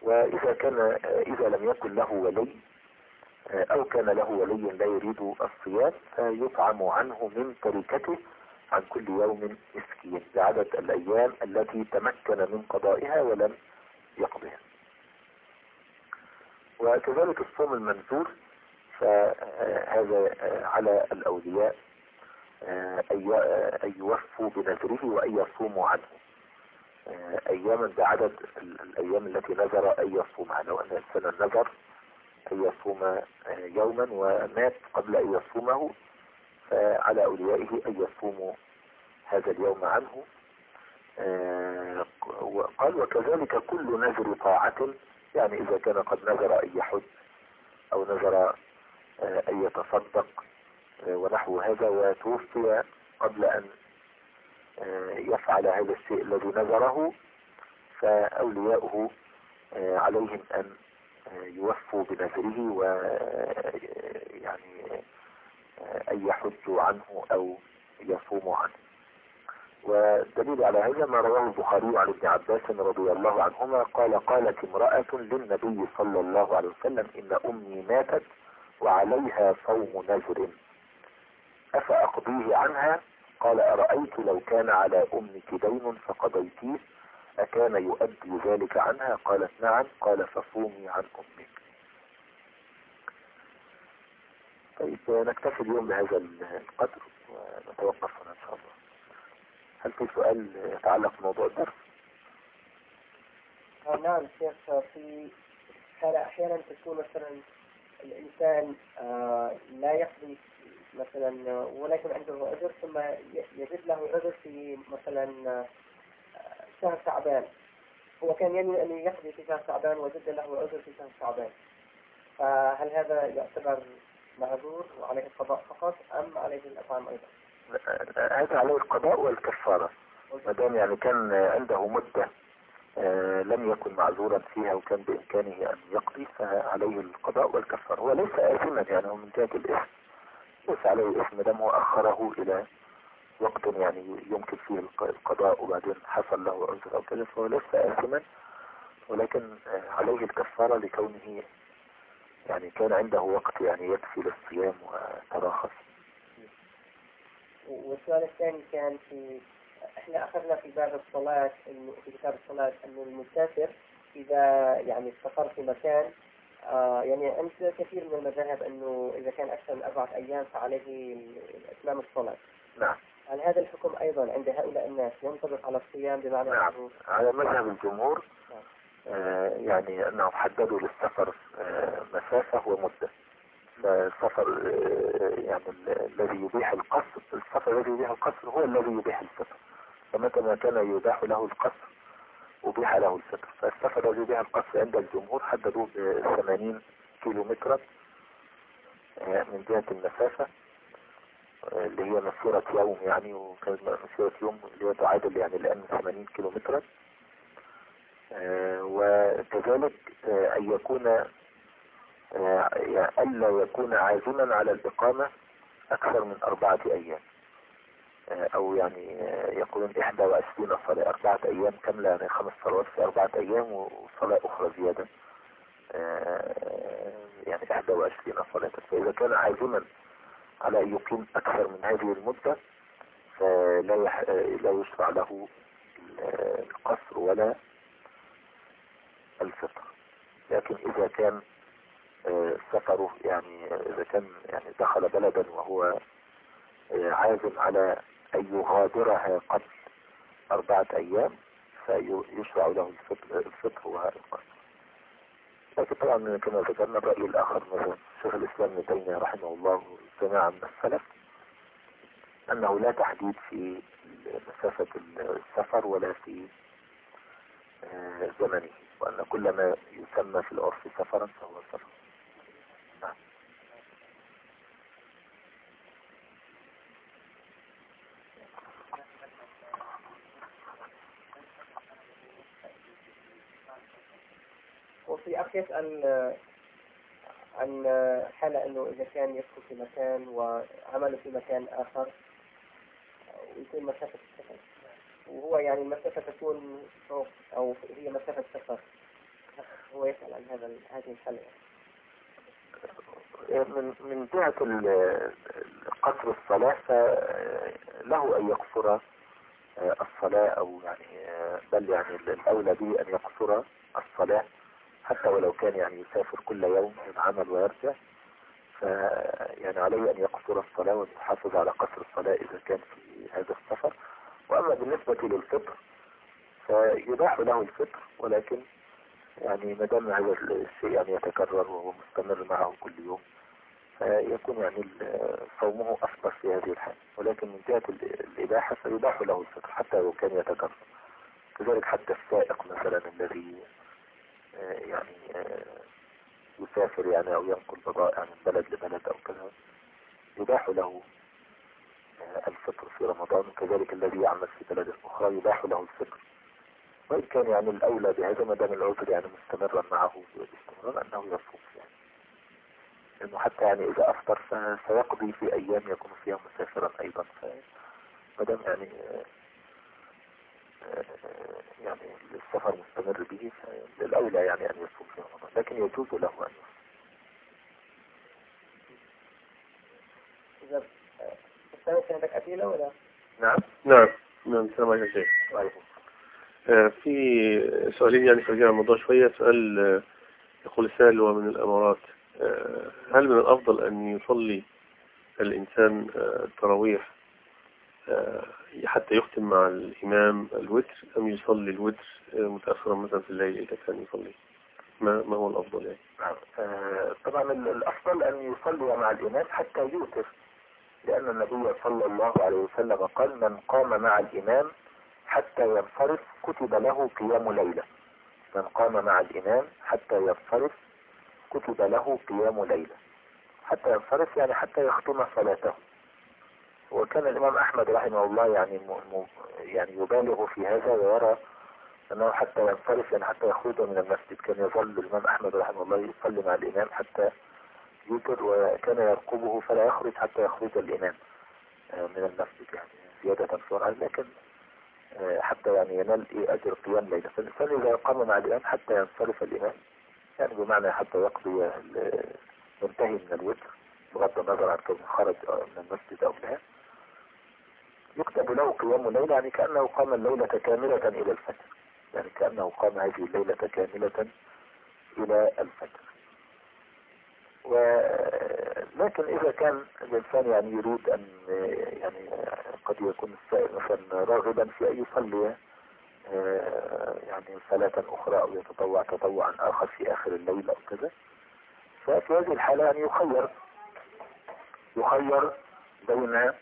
وإذا كان إذا لم يكن له ولي أو كان له ولي لا يريد الصيام فيطعم عنه من تركته عن كل يوم مسكين بعدد الأيام التي تمكن من قضائها ولم يقضيها. وكذلك الصوم المنذور فهذا على الأولياء أن يوفوا بنذره وأن يصوموا عنه أياما بعدد الأيام التي نذر أن يصوم عنه. لو أن إنسانا نذر أن يصوم يوما ومات قبل أن يصومه فعلى أوليائه أن يصوموا هذا اليوم عنه. قال وكذلك كل نذر طاعة، يعني إذا كان قد نذر أن يحج أو نذر أن يتصدق ونحو هذا وتوفي قبل أن يفعل هذا الشيء الذي نذره فأولياؤه عليهم أن يوفوا بنذره ويعني أن يحجوا عنه أو يصوموا عنه. والدليل على هذا ما رواه البخاري عن ابن عباس رضي الله عنهما قال قالت امرأة للنبي صلى الله عليه وسلم إن أمي ماتت وعليها صوم نذر أفأقضيه عنها؟ قال أرأيت لو كان على أمك دين فقضيتيه أكان يؤدي ذلك عنها؟ قالت نعم. قال فصومي عن أمك. طيب نكتفي اليوم بهذا القدر ونتوقف هنا إن شاء الله. هل في سؤال يتعلق بموضوع الدرس؟ نعم شيخ، في حالة أحيانا تكون مثلا الإنسان لا يقضي مثلا ولا يكون عنده عذر ثم يجد له عذر في مثلا شهر شعبان. هو كان ينوي أن يقضي في شهر شعبان وجد له عذر في شهر شعبان، فهل هذا يعتبر معذور وعليه القضاء فقط أم عليه الإطعام أيضا؟ هذا عليه القضاء والكفارة ما دام يعني كان عنده مدة لم يكن معذورا فيها وكان بإمكانه أن يقضي فعليه القضاء والكفارة. هو ليس آثما يعني هو من جهة الإثم ليس عليه إثم دام هو أخره إلى وقت يعني يمكن فيه القضاء وبعدين حصل له عذر أو كذا فهو ليس آثما، ولكن عليه الكفارة لكونه يعني كان عنده وقت يعني يكفي للصيام وتراخص. والسؤال الثاني كان احنا اخذنا في باب الصلاة في كتاب الصلاة انه المسافر اذا يعني استقر في مكان يعني عند كثير من المذاهب انه اذا كان اكثر من 4 ايام فعليه اتمام الصلاة. نعم. هل هذا الحكم ايضا عند هؤلاء الناس ينطبق على الصيام بمعنى نعم على مذهب الجمهور يعني انهم حددوا للسفر مسافة ومدة. فالسفر يعني الذي يبيح القصر السفر الذي يبيح القصر هو الذي يبيح السفر، فمتى ما كان يباح له القصر أبيح له الفطر. فالسفر الذي يبيح القصر عند الجمهور حددوه ب80 كيلو مترا من جهة المسافة اللي هي مسيرة يوم يعني، وكانت مسيرة يوم اللي هي تعادل يعني الآن 80 كيلو مترا. وكذلك أن يكون ألا يكون عازما على الإقامة أكثر من 4 أيام، أو يعني يقولون 21 صلاة 4 أيام كاملة يعني 5 صلوات في 4 أيام وصلاة أخرى زيادة يعني 21 صلاة. فإذا كان عازما على أن يقيم أكثر من هذه المدة فلا يشرع له القصر ولا الفطر. لكن إذا كان سفره يعني إذا كان يعني دخل بلدا وهو عازم على أن يغادرها قبل 4 أيام فيشرع له الفطر والقصر. لكن طبعا كما ذكرنا الرأي الآخر مثلا شيخ الإسلام ابن تيمية رحمه الله جماعة من السلف أنه لا تحديد في مسافة السفر ولا في زمنه، وأن كل ما يسمى في العرف سفرا فهو سفر. نعم. وفي أخ يسأل عن حالة أنه إذا كان يسكن في مكان وعمله في مكان آخر ويكون مسافة السفر وهو يعني المسافة تكون فوق أو هي مسافة سفر، هو يسأل عن هذه الحلقة. من جهة قصر الصلاة فله أن يقصر الصلاة، أو يعني بل يعني الأولى به أن يقصر الصلاة حتى ولو كان يعني يسافر كل يوم يتعمل ويرجع، فيعني عليه أن يقصر الصلاة ويحافظ على قصر الصلاة إذا كان في هذا السفر. وأما بالنسبة للفطر فيباح له الفطر، ولكن يعني ما دام هذا الشيء يعني يتكرر وهو مستمر معه كل يوم فيكون يعني صومه أفضل في هذه الحالة. ولكن من جهة الإباحة فيباح له الفطر حتى لو كان يتكرر. كذلك حتى السائق مثلا الذي يعني يسافر يعني أو ينقل بضائع من بلد لبلد أو كذا يباح له الفطر في رمضان، وكذلك الذي يعمل في بلد أخرى يباح له الفطر. وإن كان يعني الأولى بهذا ما دام العذر يعني مستمرا معه باستمرار أنه يصوم يعني، لأنه حتى يعني إذا أفطر فسيقضي في أيام يكون فيها مسافرا أيضا، فما دام يعني يعني السفر مستمر به فالأولى يعني أن يصوم في رمضان، لكن يجوز له أن يصوم. إذا الثالث عندك أسئلة ولا؟ نعم السلام عليكم شيخ. في سؤالين يعني خارجين عن الموضوع شوية. سؤال يقول السائل هو من الأمارات، هل من الأفضل أن يصلي الإنسان التراويح حتى يختم مع الإمام الوتر، أم يصلي الوتر متأخرا مثلا في الليل إذا كان يصلي؟ ما هو الأفضل يعني؟ طبعا الأفضل أن يصلي مع الإمام حتى يوتر، لأن النبي صلى الله عليه وسلم قال من قام مع الإمام حتى ينصرف كتب له قيام ليلة. من قام مع الإمام حتى ينصرف كتب له قيام ليلة. حتى ينصرف يعني حتى يختم صلاته. وكان الإمام أحمد رحمه الله يعني يبالغ في هذا ويرى أنه حتى ينصرف يعني حتى يخرج من المسجد. كان يظل الإمام أحمد رحمه الله يصلي مع الإمام حتى يوتر، وكان يرقبه فلا يخرج حتى يخرج الإمام من المسجد يعني زيادة سرعة، لكن حتى يعني ينال أجر قيام ليلة. فالإنسان إذا قام مع الإمام حتى ينصرف الإمام يعني بمعنى حتى يقضي ينتهي من الوتر بغض النظر عن كونه خرج من المسجد أو لا، يكتب له قيام ليلة، يعني كأنه قام الليلة كاملة إلى الفجر، يعني كأنه قام هذه الليلة كاملة إلى الفجر. ولكن إذا كان الإنسان يعني يريد أن يعني قد يكون السائل مثلا راغبا في أن يصلي يعني صلاة أخرى أو يتطوع تطوعا آخر في آخر الليل أو كذا، ففي هذه الحالة يعني يخير بين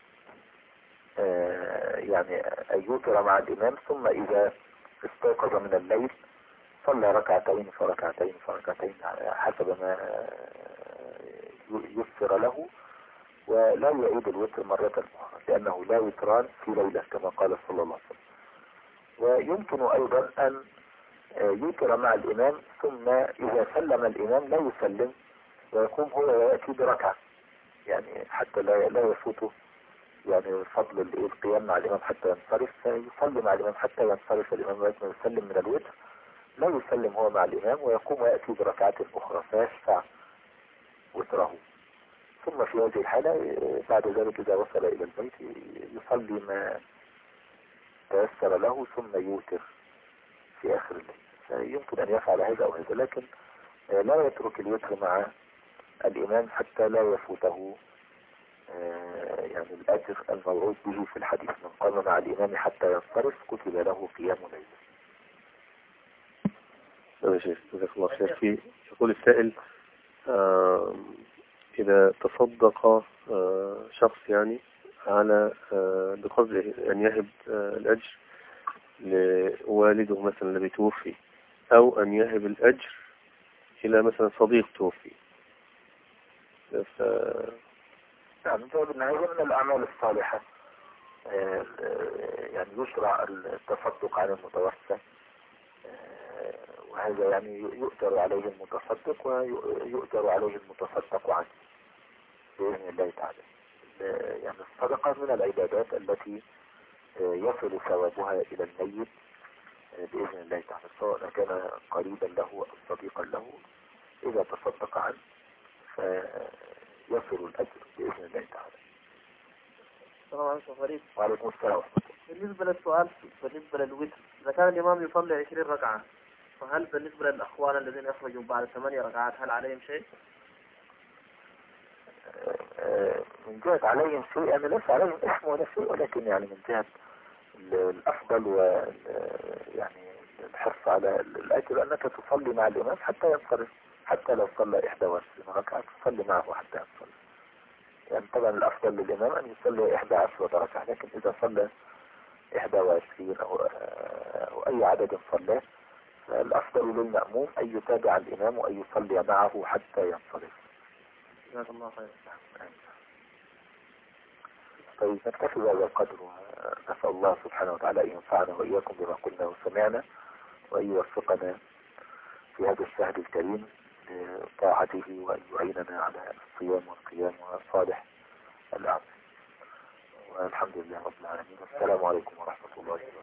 يعني أن يوتر مع الإمام، ثم إذا استيقظ من الليل صلى ركعتين فركعتين فركعتين حسب ما يسر له، ولا يعيد الوتر مرة أخرى، لأنه لا وتران في ليلة كما قال صلى الله عليه وسلم. ويمكن أيضا أن يوتر مع الإمام، ثم إذا سلم الإمام لا يسلم ويقوم هو ويأتي بركعة، يعني حتى لا يفوته يعني فضل القيام مع الإمام حتى ينصرف، فيصلي مع الإمام حتى ينصرف الإمام ويسلم من الوتر، لا يسلم هو مع الإمام ويقوم ويأتي بركعات أخرى فيشفع وتره. ثم في هذه الحالة بعد ذلك إذا وصل إلى البيت يصلي ما تيسر له ثم يوتر في آخر الليل. فيمكن أن يفعل هذا أو هذا، لكن لا يترك الوتر مع الإمام حتى لا يفوته يعني الأجر الموعود به في الحديث من قام مع الإمام حتى ينصرف كتب له قيام ليلة. يا شيخ جزاك الله خير. يقول السائل إذا تصدق شخص يعني على بقصد أن يهب الأجر لوالده مثلا الذي توفي، أو أن يهب الأجر إلى مثلا صديق توفي، نعم جواب النهاية من الأعمال الصالحة، يعني يشرع التصدق على المتوفى، وهذا يعني يؤجر عليه المتصدق ويؤجر عليه المتصدق عنه بإذن الله تعالى. يعني الصدقة من العبادات التي يصل ثوابها إلى الميت بإذن الله تعالى، سواء كان قريبا له أو صديقا له، إذا تصدق عنه فيصل الأجر بإذن الله تعالى. السلام عليكم فريد. وعليكم السلام ورحمة الله. بالنسبة للسؤال بالنسبة للوتر، إذا كان الإمام يصلي 20 ركعة، فهل بالنسبة للأخوان الذين يخرجوا بعد 8 ركعات هل عليهم شيء؟ من جهة عليهم شيء، أنا ليس عليهم اسم ولا شيء، ولكن يعني من جهة الأفضل ويعني الحرص على الأجر أنك تصلي مع الإمام حتى ينصرف، حتى لو صلى 21 ركعة تصلي معه حتى ينصرف. يعني طبعا الأفضل للإمام أن يصلي 11 ركعة، لكن إذا صلى 21 أو أي عدد صلاه، فالأفضل للمأموم أن يتابع الإمام وأن يصلي معه حتى ينصرف. جزاك الله خير. طيب نكتفي بهذا القدر، ونسأل الله سبحانه وتعالى أن ينفعنا وإياكم بما قلنا وسمعنا، وأن يوفقنا في هذا الشهر الكريم لطاعته، وأن يعيننا على الصيام والقيام وصالح الأعمال. والحمد لله رب العالمين، والسلام عليكم ورحمة الله وبركاته.